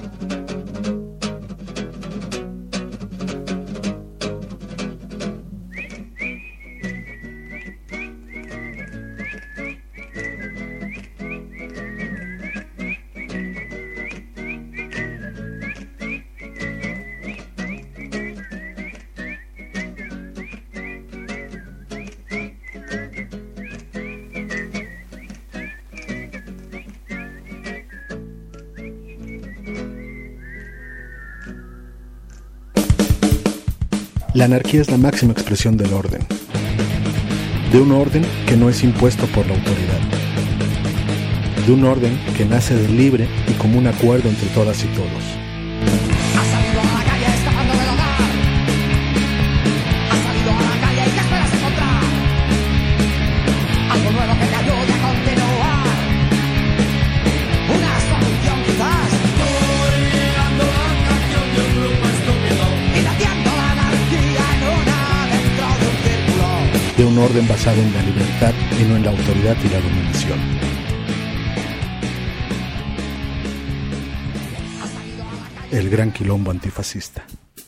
La anarquía es la máxima expresión del orden, de un orden que no es impuesto por la autoridad, de un orden que nace de libre y común acuerdo entre todas y todos. Ha salido a la calle escapando del hogar. Ha salido a la calle y ¿qué esperas encontrar? Algo nuevo que te ayude a continuar. Una solución quizás. Coreando la canción de un grupo estúpido. Y latiendo la anarquía en una dentro de un círculo. De un orden basado en la libertad y no en la autoridad y la dominación. El gran quilombo antifascista.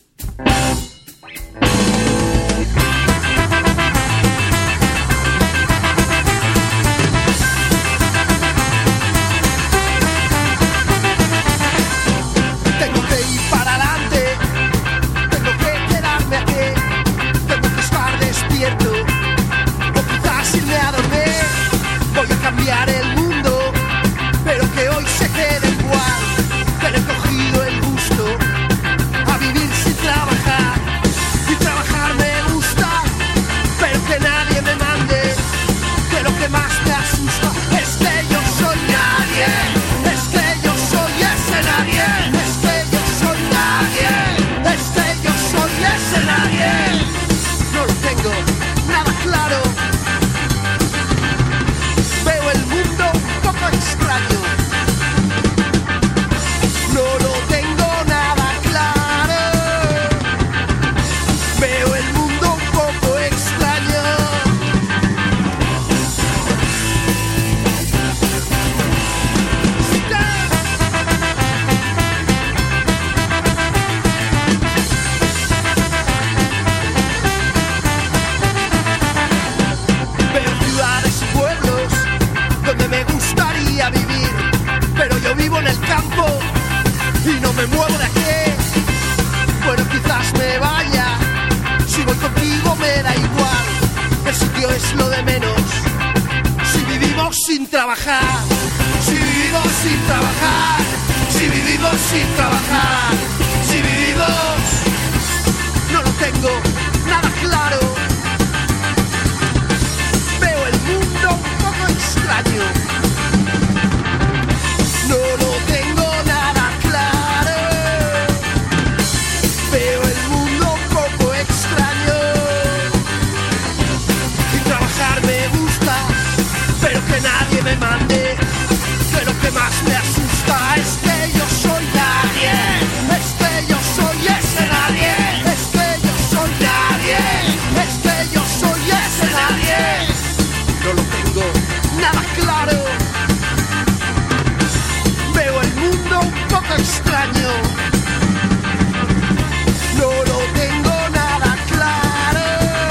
Tengo que ir para adelante, tengo que quedarme aquí, tengo que estar despierto, o quizás irme a dormir. Voy a cambiar el mundo, pero que hoy se quede igual, que le he cogido el gusto a vivir sin trabajar. Y trabajar me gusta, pero que nadie me mande, que lo que más me asusta es que yo soy nadie, es que yo soy ese nadie, es que yo soy nadie, es que yo soy ese nadie. No lo tengo nada claro, veo el mundo un poco extraño. No lo tengo nada claro, veo el mundo un poco extraño. Veo ciudades y pueblos donde me gustaría vivir, pero yo vivo en el campo y no me muevo de aquí. Bueno, quizás me vaya, si voy contigo me da igual, el sitio es lo de menos. Si vivimos sin trabajar, si vivimos sin trabajar, si vivimos sin trabajar, si vivimos, no lo tengo nada claro, veo el mundo un poco extraño. No lo tengo nada claro, veo el mundo un poco extraño. Y trabajar me gusta, pero que nadie me mande, que lo que más me asusta es que yo soy nadie, es que yo soy ese nadie, es que yo soy nadie, es que yo soy ese nadie. No lo tengo nada claro, veo el mundo un poco extraño. No lo tengo nada claro,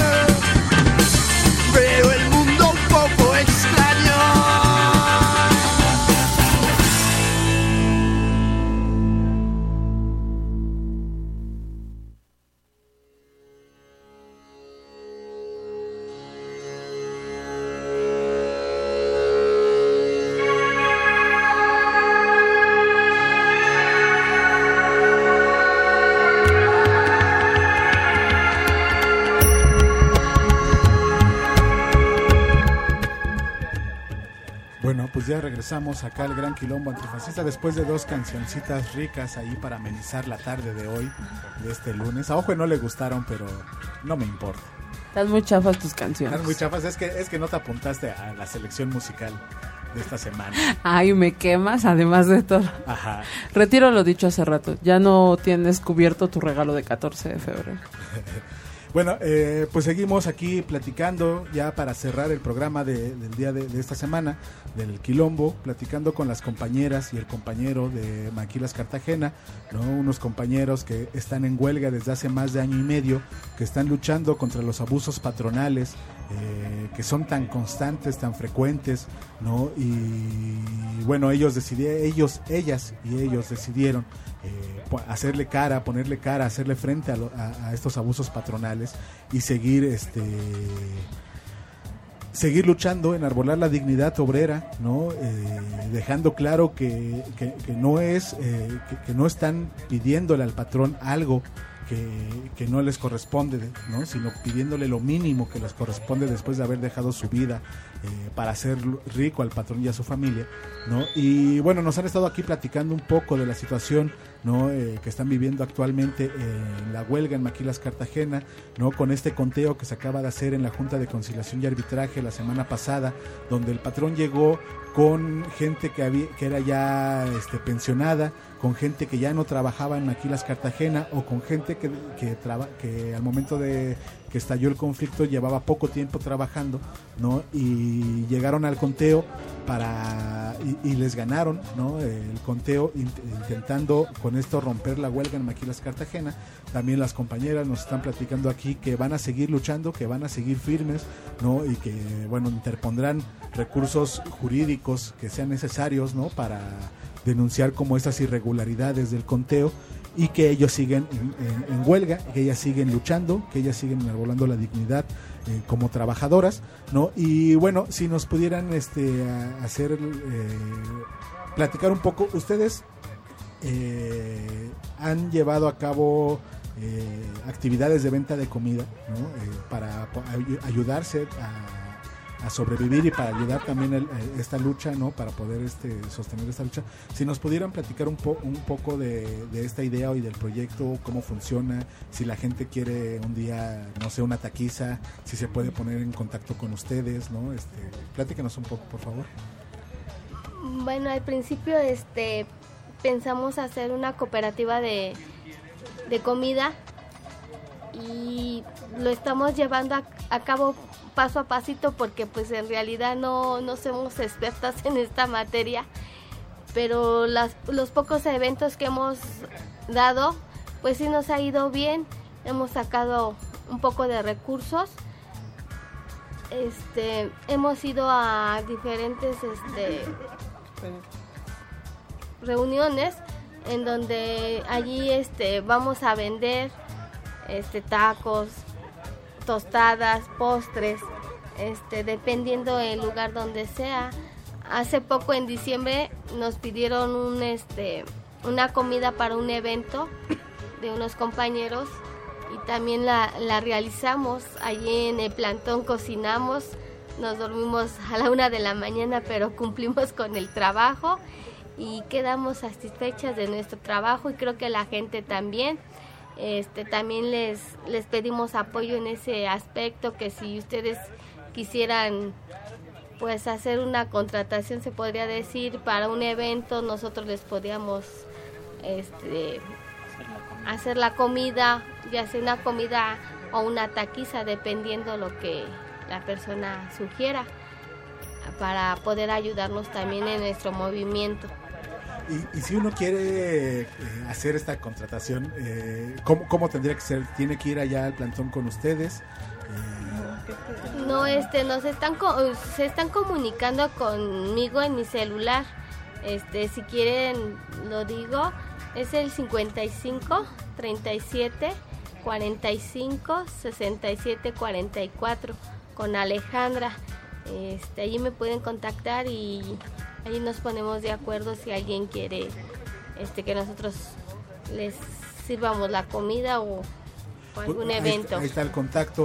veo el mundo un poco extraño. Bueno, pues ya regresamos acá al Gran Quilombo Antifascista después de dos cancioncitas ricas ahí para amenizar la tarde de hoy, de este lunes. A Ojo no le gustaron, pero no me importa. Están muy chafas tus canciones. Están muy chafas, es que, es que no te apuntaste a la selección musical de esta semana. Ay, me quemas, además de todo. Ajá. Retiro lo dicho hace rato, ya no tienes cubierto tu regalo de catorce de febrero. Bueno, eh, pues seguimos aquí platicando ya para cerrar el programa de, del día de, de esta semana, del Quilombo, platicando con las compañeras y el compañero de Maquilas Cartagena, ¿no? Unos compañeros que están en huelga desde hace más de año y medio, que están luchando contra los abusos patronales, eh, que son tan constantes, tan frecuentes, ¿no? Y bueno, ellos decidieron, ellos, ellas y ellos decidieron eh, hacerle cara, ponerle cara, hacerle frente a, lo, a, a estos abusos patronales y seguir este seguir luchando, enarbolar la dignidad obrera, ¿no? Eh, dejando claro que, que, que no es eh, que, que no están pidiéndole al patrón algo que, que no les corresponde, ¿no? Sino pidiéndole lo mínimo que les corresponde después de haber dejado su vida eh, para hacer rico al patrón y a su familia, ¿no? Y bueno, nos han estado aquí platicando un poco de la situación, ¿no? Eh, que están viviendo actualmente en la huelga en Maquilas Cartagena, ¿no? Con este conteo que se acaba de hacer en la Junta de Conciliación y Arbitraje la semana pasada, donde el patrón llegó con gente que había, que era ya este, pensionada, con gente que ya no trabajaba en Maquilas Cartagena o con gente que, que, traba, que al momento de que estalló el conflicto llevaba poco tiempo trabajando, ¿no? Y llegaron al conteo para y, y les ganaron, ¿no? El conteo int, intentando con esto romper la huelga en Maquilas Cartagena. También las compañeras nos están platicando aquí que van a seguir luchando, que van a seguir firmes, ¿no? Y que bueno, interpondrán recursos jurídicos que sean necesarios, ¿no? Para denunciar como estas irregularidades del conteo y que ellos siguen en, en, en huelga, que ellas siguen luchando, que ellas siguen enarbolando la dignidad eh, como trabajadoras, ¿no? Y bueno, si nos pudieran este a, hacer eh, platicar un poco, ustedes eh, han llevado a cabo eh, actividades de venta de comida, ¿no? Eh, para ay- ayudarse a a sobrevivir y para ayudar también el, esta lucha, ¿no? Para poder este sostener esta lucha. Si nos pudieran platicar un, po, un poco de, de esta idea y del proyecto, cómo funciona, si la gente quiere un día, no sé, una taquiza, si se puede poner en contacto con ustedes, ¿no? Este, platícanos un poco, por favor. Bueno, al principio este pensamos hacer una cooperativa de, de comida y lo estamos llevando a, a cabo paso a pasito porque pues en realidad no, no somos expertas en esta materia, pero las, los pocos eventos que hemos dado pues sí nos ha ido bien, hemos sacado un poco de recursos, este, hemos ido a diferentes este, reuniones en donde allí este, vamos a vender este, tacos, tostadas, postres, este, dependiendo del lugar donde sea. Hace poco en diciembre nos pidieron un, este, una comida para un evento de unos compañeros y también la, la realizamos. Allí en el plantón cocinamos, nos dormimos a la una de la mañana, pero cumplimos con el trabajo y quedamos satisfechas de nuestro trabajo y creo que la gente también. Este, también les, les pedimos apoyo en ese aspecto, que si ustedes quisieran pues hacer una contratación, se podría decir, para un evento, nosotros les podíamos este, hacer la comida, ya sea una comida o una taquiza, dependiendo lo que la persona sugiera, para poder ayudarnos también en nuestro movimiento. Y, y si uno quiere eh, hacer esta contratación, eh, ¿cómo, ¿cómo tendría que ser? ¿Tiene que ir allá al plantón con ustedes? Eh... No, este, nos están co- se están comunicando conmigo en mi celular. Este, si quieren lo digo, es el cincuenta y cinco, treinta y siete, cuarenta y cinco, sesenta y siete, cuarenta y cuatro con Alejandra. Este, allí me pueden contactar y ahí nos ponemos de acuerdo si alguien quiere este, que nosotros les sirvamos la comida o, o algún ahí evento. Está, ahí está el contacto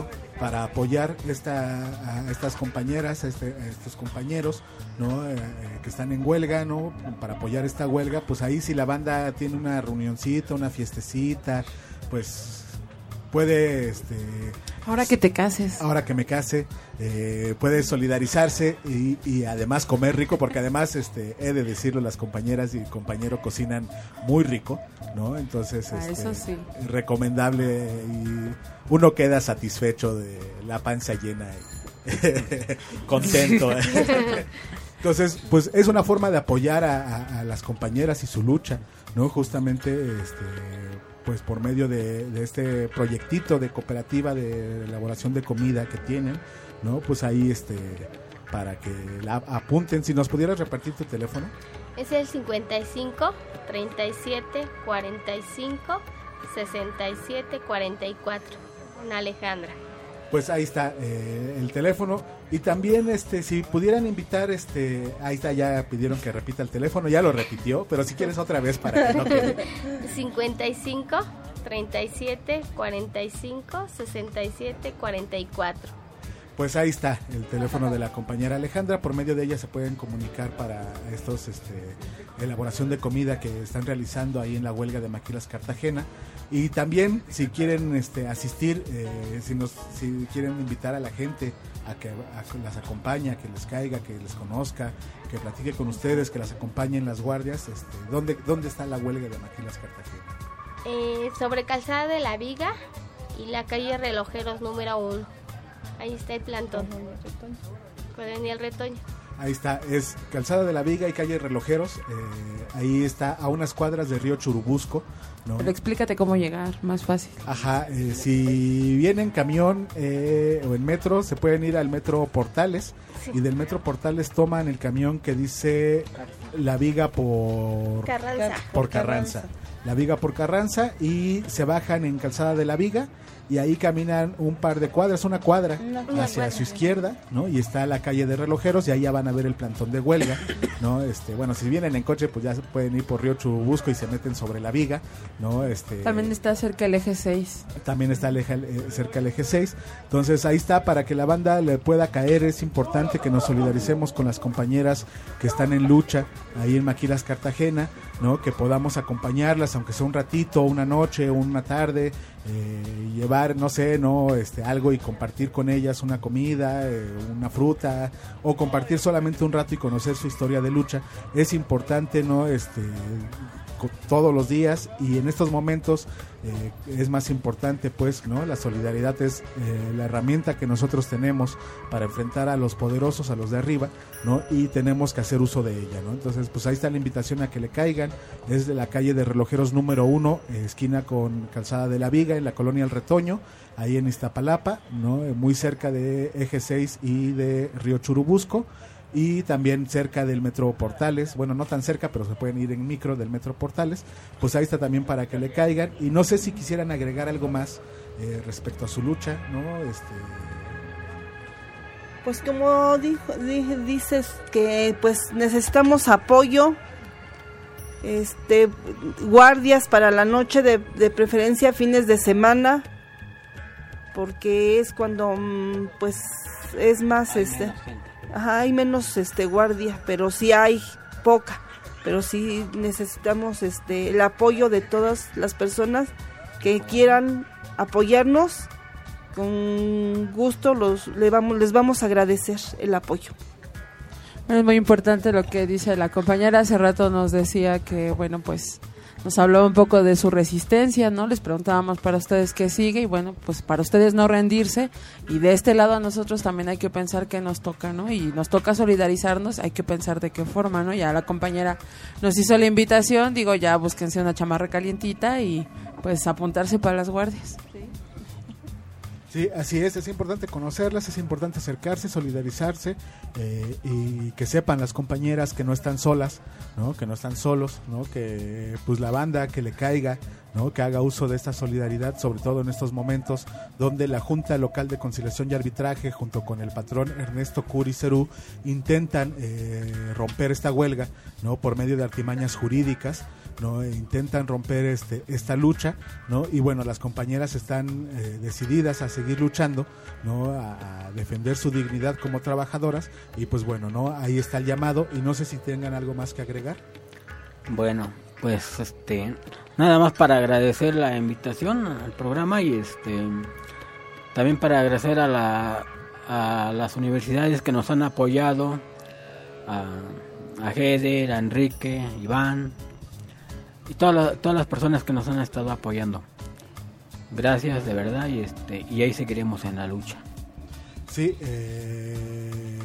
para apoyar esta, a estas compañeras, a, este, a estos compañeros, ¿no? Eh, eh, que están en huelga, ¿no? Para apoyar esta huelga, pues ahí si la banda tiene una reunioncita, una fiestecita, pues puede, este, ahora que te cases, ahora que me case, eh, puede solidarizarse y, y además comer rico, porque además, este, he de decirlo, las compañeras y compañero cocinan muy rico, ¿no? Entonces, ah, este, eso sí, recomendable, y uno queda satisfecho, de la panza llena y contento. Entonces, pues es una forma de apoyar a, a, a las compañeras y su lucha, ¿no? Justamente, este, pues por medio de, de este proyectito de cooperativa de elaboración de comida que tienen, ¿no? Pues ahí, este, para que la apunten. Si nos pudieras repartir tu teléfono. Es el cincuenta y cinco, treinta y siete, cuarenta y cinco, sesenta y siete, cuarenta y cuatro. Una Alejandra. Pues ahí está eh, el teléfono. Y también, este, si pudieran invitar, este, ahí está, ya pidieron que repita el teléfono, ya lo repitió, pero si quieres otra vez para que no quede. cincuenta y cinco, treinta y siete, cuarenta y cinco, sesenta y siete, cuarenta y cuatro. Pues ahí está el teléfono de la compañera Alejandra. Por medio de ella se pueden comunicar para estos, este, elaboración de comida que están realizando ahí en la huelga de Maquilas Cartagena. Y también, si quieren, este, asistir, eh, si nos, si quieren invitar a la gente a que a, las acompañe, a que les caiga, que les conozca, que platique con ustedes, que las acompañe en las guardias, este, ¿dónde, dónde está la huelga de Maquilas Cartagena? Eh, sobre Calzada de la Viga y la calle Relojeros número uno. Ahí está el plantón. Colonia El Retoño. Ahí está, es Calzada de la Viga y calle Relojeros. Eh, ahí está a unas cuadras de Río Churubusco, ¿no? Pero explícate cómo llegar, más fácil. Ajá, eh, si vienen en camión eh, o en metro, se pueden ir al metro Portales, sí. Y del metro Portales toman el camión que dice La Viga por Carranza. Por Carranza. La Viga por Carranza, y se bajan en Calzada de la Viga. Y ahí caminan un par de cuadras, una cuadra una, hacia una cuadra. su izquierda, ¿no? Y está la calle de Relojeros, y ahí ya van a ver el plantón de huelga, ¿no? Este, bueno, si vienen en coche, pues ya pueden ir por Río Churubusco y se meten sobre la Viga, ¿no? Este, también está cerca el eje seis. También está el eje, eh, cerca el eje seis. Entonces ahí está, para que la banda le pueda caer. Es importante que nos solidaricemos con las compañeras que están en lucha ahí en Maquilas Cartagena, ¿no? Que podamos acompañarlas, aunque sea un ratito, una noche, una tarde, eh, llevar, no sé, no, este, algo y compartir con ellas una comida, eh, una fruta, o compartir solamente un rato y conocer su historia de lucha. Es importante, ¿no? Este, todos los días, y en estos momentos eh, es más importante, pues, ¿no? La solidaridad es eh, la herramienta que nosotros tenemos para enfrentar a los poderosos, a los de arriba, ¿no? Y tenemos que hacer uso de ella, ¿no? Entonces, pues ahí está la invitación a que le caigan. Es de la calle de Relojeros número uno, eh, esquina con Calzada de la Viga, en la colonia El Retoño, ahí en Iztapalapa, ¿no? Eh, muy cerca de eje seis y de Río Churubusco. Y también cerca del metro Portales, bueno, no tan cerca, pero se pueden ir en micro del metro Portales. Pues ahí está también para que le caigan. Y no sé si quisieran agregar algo más eh, respecto a su lucha, ¿no? Este... Pues como dijo, di, dices que pues necesitamos apoyo, este, guardias para la noche, de, de preferencia fines de semana, porque es cuando pues es más este... Ajá, hay menos este guardia, pero sí hay poca, pero sí necesitamos este el apoyo de todas las personas que quieran apoyarnos. Con gusto los le vamos les vamos a agradecer el apoyo. Bueno, es muy importante lo que dice la compañera. Hace rato nos decía que, bueno, pues nos habló un poco de su resistencia, ¿no? Les preguntábamos para ustedes qué sigue, y bueno, pues para ustedes no rendirse, y de este lado a nosotros también hay que pensar qué nos toca, ¿no? Y nos toca solidarizarnos, hay que pensar de qué forma, ¿no? Ya la compañera nos hizo la invitación, digo, ya búsquense una chamarra calientita y pues apuntarse para las guardias. Sí, así es, es importante conocerlas, es importante acercarse, solidarizarse, eh, y que sepan las compañeras que no están solas, ¿no? Que no están solos, ¿no? Que pues la banda que le caiga, ¿no? Que haga uso de esta solidaridad, sobre todo en estos momentos donde la Junta Local de Conciliación y Arbitraje, junto con el patrón Ernesto Curi Cerú, intentan eh, romper esta huelga, ¿no? Por medio de artimañas jurídicas, ¿no? E intentan romper este esta lucha, ¿no? Y bueno, las compañeras están eh, decididas a seguir seguir luchando, ¿no? A, a defender su dignidad como trabajadoras. Y pues bueno, ¿no? Ahí está el llamado, y no sé si tengan algo más que agregar. Bueno, pues este nada más para agradecer la invitación al programa, y este también para agradecer a la a las universidades que nos han apoyado, a, a Heder, a Enrique, Iván y todas las, todas las personas que nos han estado apoyando. Gracias de verdad, y este y ahí seguiremos en la lucha. Sí, eh,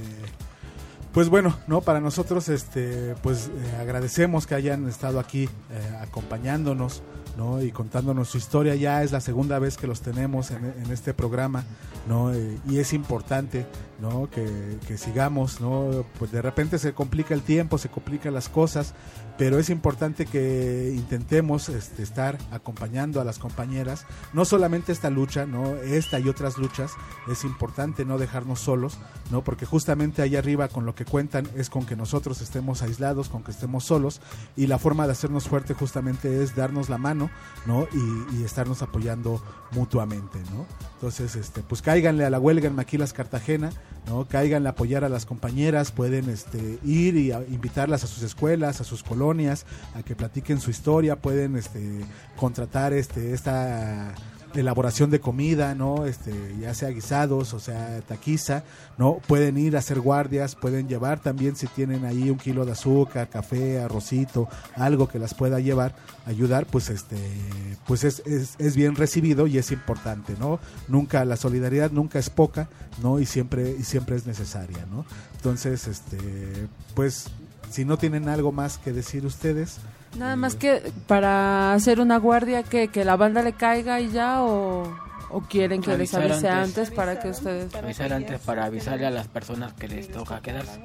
pues bueno, no, para nosotros este pues eh, agradecemos que hayan estado aquí eh, acompañándonos, ¿no? Y contándonos su historia. Ya es la segunda vez que los tenemos en, en este programa, ¿no? Eh, y es importante, ¿no? Que, que sigamos, ¿no? Pues de repente se complica el tiempo, se complican las cosas, pero es importante que intentemos este, estar acompañando a las compañeras, no solamente esta lucha, ¿no? Esta y otras luchas. Es importante no dejarnos solos, ¿no? Porque justamente ahí arriba con lo que cuentan es con que nosotros estemos aislados, con que estemos solos, y la forma de hacernos fuerte justamente es darnos la mano, ¿no? Y, y estarnos apoyando mutuamente, ¿no? Entonces, este, pues cáiganle a la huelga en Maquilas Cartagena, ¿no? Cáiganle a apoyar a las compañeras, pueden este, ir y a, invitarlas a sus escuelas, a sus colonias, a que platiquen su historia, pueden este, contratar este, esta elaboración de comida, ¿no? Este, ya sea guisados o sea taquiza, ¿no? Pueden ir a hacer guardias, pueden llevar también, si tienen ahí un kilo de azúcar, café, arrocito, algo que las pueda llevar, ayudar, pues este, pues es, es, es bien recibido y es importante, ¿no? Nunca, la solidaridad nunca es poca, ¿no? Y siempre, y siempre es necesaria, ¿no? Entonces, este, pues, si no tienen algo más que decir ustedes. Nada más que para hacer una guardia, que, que la banda le caiga y ya, o, o quieren que Avisar les avise antes. antes para que ustedes... Avisar antes para avisarle a las personas que les toca quedarse.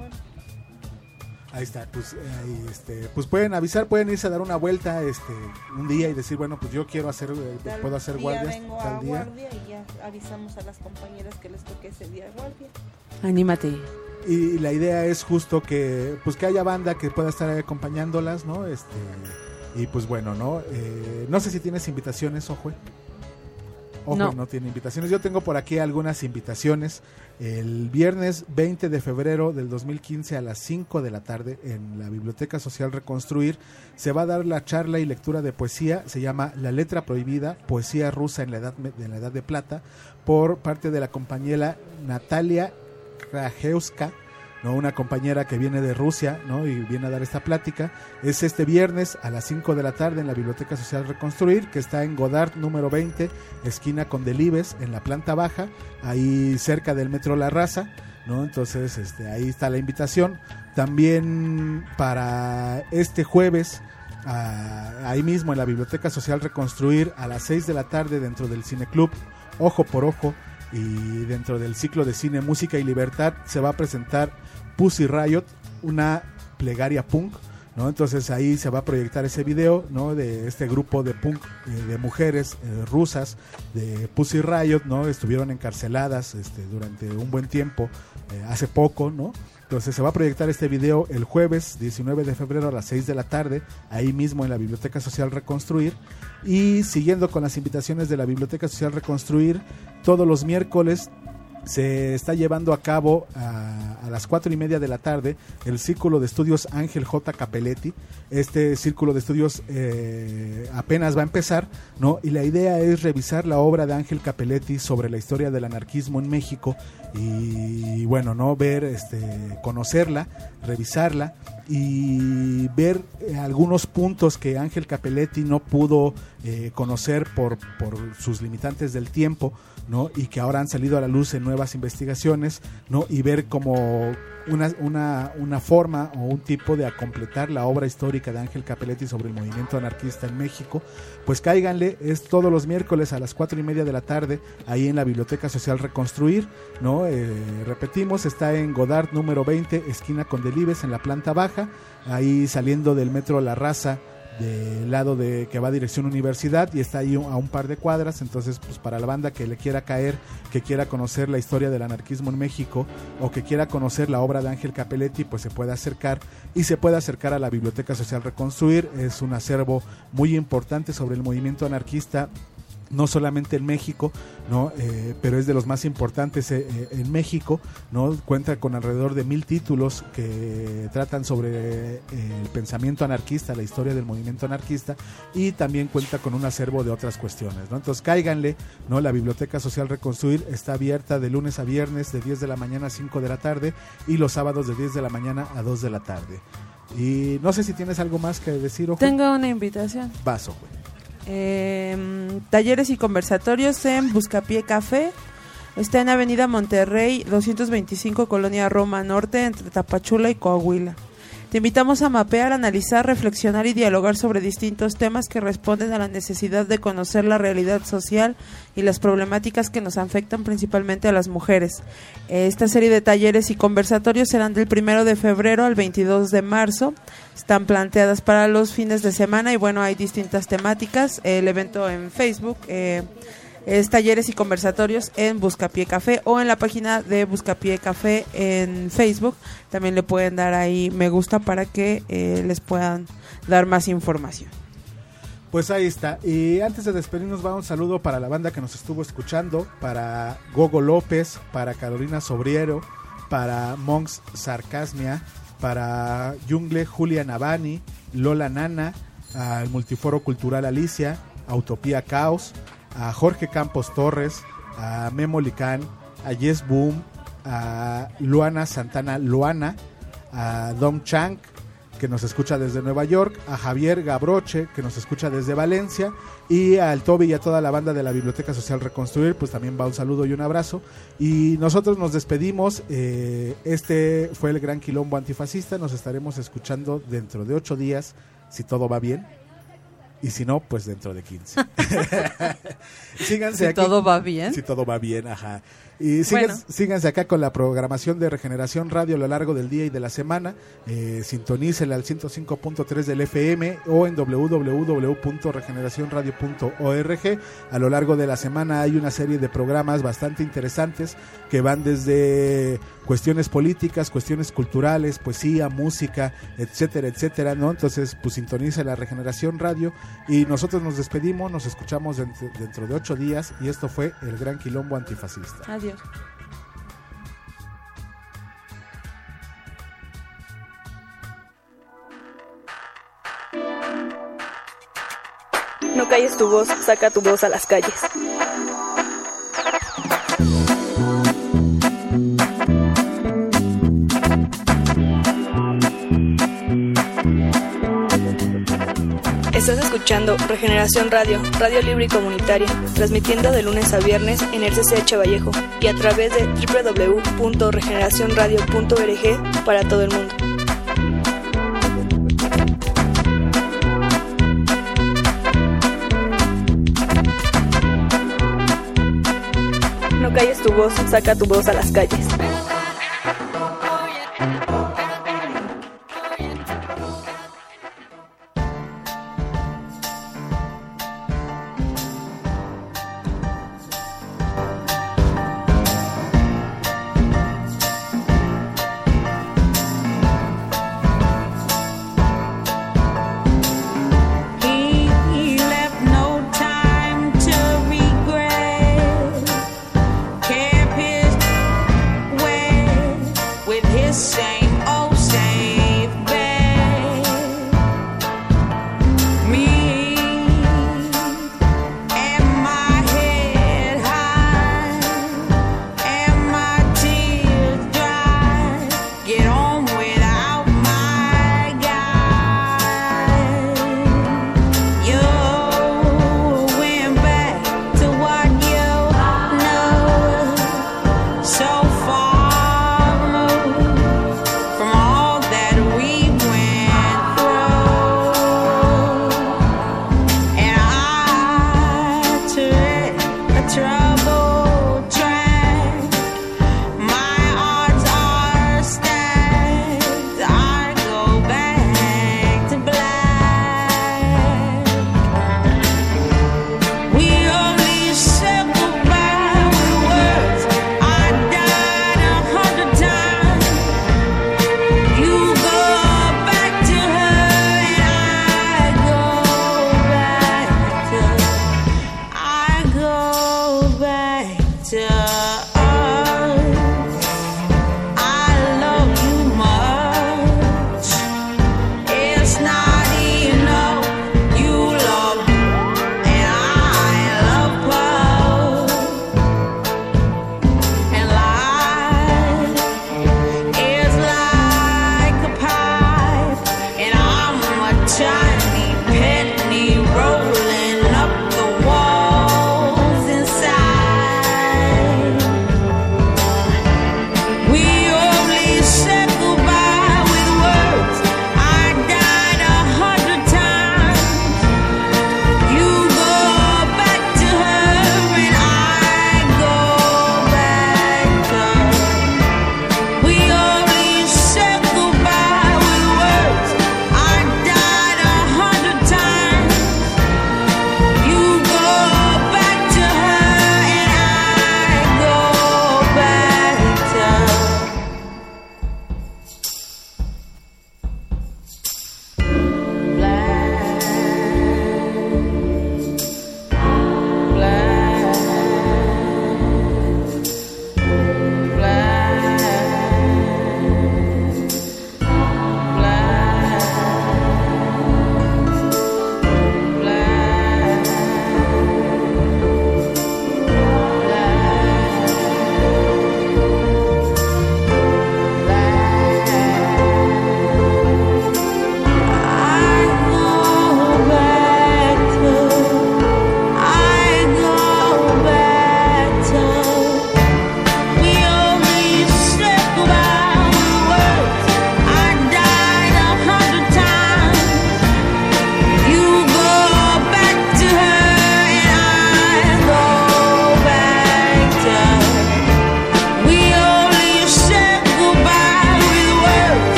Ahí está, pues, ahí, este, pues pueden avisar, pueden irse a dar una vuelta este, un día y decir, bueno, pues yo quiero hacer, eh, Tal puedo hacer día guardias vengo tal a día. guardia y ya avisamos a las compañeras que les toque ese día guardia. Anímate. Y la idea es justo que pues que haya banda que pueda estar ahí acompañándolas, ¿no? Este, y pues bueno, ¿no? Eh, no sé si tienes invitaciones, Ojue. Ojo, no. no tiene invitaciones. Yo tengo por aquí algunas invitaciones. El viernes veinte de febrero del dos mil quince a las cinco de la tarde en la Biblioteca Social Reconstruir se va a dar la charla y lectura de poesía. Se llama La Letra Prohibida, Poesía Rusa en la Edad, en la edad de Plata, por parte de la compañera Natalia Krajewska, ¿no? Una compañera que viene de Rusia, ¿no? Y viene a dar esta plática. Es este viernes a las cinco de la tarde en la Biblioteca Social Reconstruir, que está en Godard número veinte, esquina con Delibes, en la planta baja, ahí cerca del Metro La Raza, ¿no? Entonces, este, ahí está la invitación. También para este jueves, a, ahí mismo en la Biblioteca Social Reconstruir, a las seis de la tarde, dentro del Cineclub Ojo por Ojo, y dentro del ciclo de cine, música y libertad, se va a presentar Pussy Riot, una plegaria punk, ¿no? Entonces ahí se va a proyectar ese video, ¿no? De este grupo de punk, eh, de mujeres eh, rusas de Pussy Riot, ¿no? Estuvieron encarceladas este, durante un buen tiempo, eh, hace poco, ¿no? Entonces se va a proyectar este video el jueves diecinueve de febrero a las seis de la tarde, ahí mismo en la Biblioteca Social Reconstruir. Y siguiendo con las invitaciones de la Biblioteca Social Reconstruir, todos los miércoles se está llevando a cabo a, a las cuatro y media de la tarde el Círculo de Estudios Ángel J. Capelletti. Este Círculo de Estudios eh, apenas va a empezar, ¿no? Y la idea es revisar la obra de Ángel Capelletti sobre la historia del anarquismo en México y, bueno, no ver, este, conocerla, revisarla y ver eh, algunos puntos que Ángel Capelletti no pudo eh, conocer por, por sus limitantes del tiempo, ¿no? Y que ahora han salido a la luz en nuevas investigaciones, ¿no? Y ver como una, una, una forma o un tipo de a completar la obra histórica de Ángel Capelletti sobre el movimiento anarquista en México. Pues cáiganle, es todos los miércoles a las cuatro y media de la tarde, ahí en la Biblioteca Social Reconstruir, ¿no? Eh, repetimos, está en Godard número veinte, esquina con Delibes, en la planta baja, ahí saliendo del Metro La Raza, del lado de que va a dirección universidad, y está ahí a un par de cuadras. Entonces, pues para la banda que le quiera caer, que quiera conocer la historia del anarquismo en México o que quiera conocer la obra de Ángel Capelletti, pues se puede acercar y se puede acercar a la Biblioteca Social Reconstruir. Es un acervo muy importante sobre el movimiento anarquista no solamente en México, ¿no? Eh, pero es de los más importantes eh, en México, ¿no? Cuenta con alrededor de mil títulos que tratan sobre eh, el pensamiento anarquista, la historia del movimiento anarquista, y también cuenta con un acervo de otras cuestiones, ¿no? Entonces cáiganle, ¿no? La Biblioteca Social Reconstruir está abierta de lunes a viernes de diez de la mañana a cinco de la tarde y los sábados de diez de la mañana a dos de la tarde. Y no sé si tienes algo más que decir, Ojo. Tengo una invitación. Vas, Ojo. Eh, talleres y conversatorios en Buscapié Café. Está en Avenida Monterrey doscientos veinticinco, Colonia Roma Norte, entre Tapachula y Coahuila. Te invitamos a mapear, analizar, reflexionar y dialogar sobre distintos temas que responden a la necesidad de conocer la realidad social y las problemáticas que nos afectan principalmente a las mujeres. Esta serie de talleres y conversatorios serán del primero de febrero al veintidós de marzo. Están planteadas para los fines de semana y bueno, hay distintas temáticas. El evento en Facebook eh, es talleres y conversatorios en Buscapié Café, o en la página de Buscapié Café en Facebook. También le pueden dar ahí me gusta para que eh, les puedan dar más información. Pues ahí está. Y antes de despedirnos, va un saludo para la banda que nos estuvo escuchando, para Gogo López, para Carolina Sobriero, para Monks Sarcasmia, para Jungle Julia Navani, Lola Nana, al Multiforo Cultural Alicia, a Utopía Caos, a Jorge Campos Torres, a Memo Licán, a Yes Boom, a Luana Santana Luana, a Dom Chang, que nos escucha desde Nueva York, a Javier Gabroche, que nos escucha desde Valencia, y al Toby y a toda la banda de la Biblioteca Social Reconstruir, pues también va un saludo y un abrazo. Y nosotros nos despedimos. Eh, este fue el Gran Quilombo Antifascista. Nos estaremos escuchando dentro de ocho días, si todo va bien. Y si no, pues dentro de quince. Síganse si aquí. todo va bien. Si todo va bien, ajá. Y síganse, bueno. síganse acá con la programación de Regeneración Radio a lo largo del día y de la semana. Eh, sintonícela al ciento cinco punto tres del F M o en doble u doble u doble u punto regeneración radio punto org. A lo largo de la semana hay una serie de programas bastante interesantes que van desde cuestiones políticas, cuestiones culturales, poesía, música, etcétera, etcétera, ¿no? Entonces, pues sintoniza la Regeneración Radio y nosotros nos despedimos, nos escuchamos dentro, dentro de ocho días y esto fue el Gran Quilombo Antifascista. Adiós. No calles tu voz, saca tu voz a las calles. Estás escuchando Regeneración Radio, radio libre y comunitaria, transmitiendo de lunes a viernes en el C C H Vallejo y a través de doble u doble u doble u punto regeneración radio punto org para todo el mundo. No calles tu voz, saca tu voz a las calles.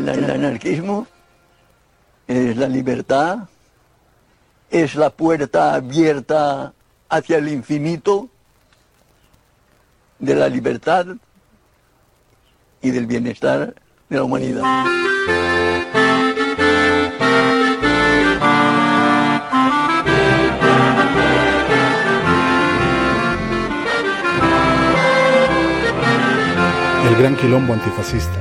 el anarquismo es la libertad, es la puerta abierta hacia el infinito de la libertad y del bienestar de la humanidad. El Gran Quilombo Antifascista.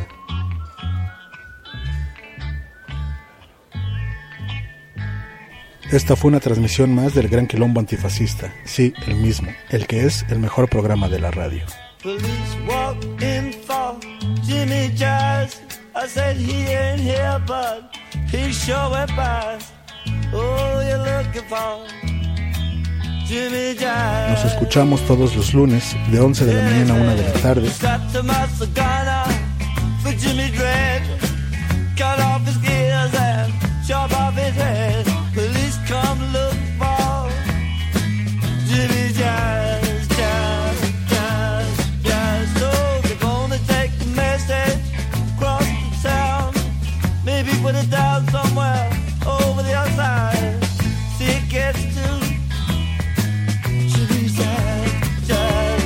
Esta fue una transmisión más del Gran Quilombo Antifascista. Sí, el mismo, el que es el mejor programa de la radio. Police walk in for Jimmy Jazz. I said he ain't here, but he sure went past. Oh, you're looking for Jimmy Jazz. Nos escuchamos todos los lunes de once de la mañana a una de la tarde. Strapped to my cigar for Jimmy Dread. Cut off his gears and chop off his head. Police come look for Jimmy Jazz, Jazz, Jazz, Jazz. So they're gonna take the message across the town. Maybe put it down somewhere over the other side. See it gets to Jimmy Jazz, Jazz.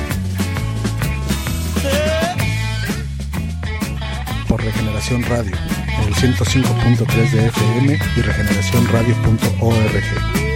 Yeah. Por Regeneración Radio, en el ciento cinco punto tres de F M y regeneración radio punto org.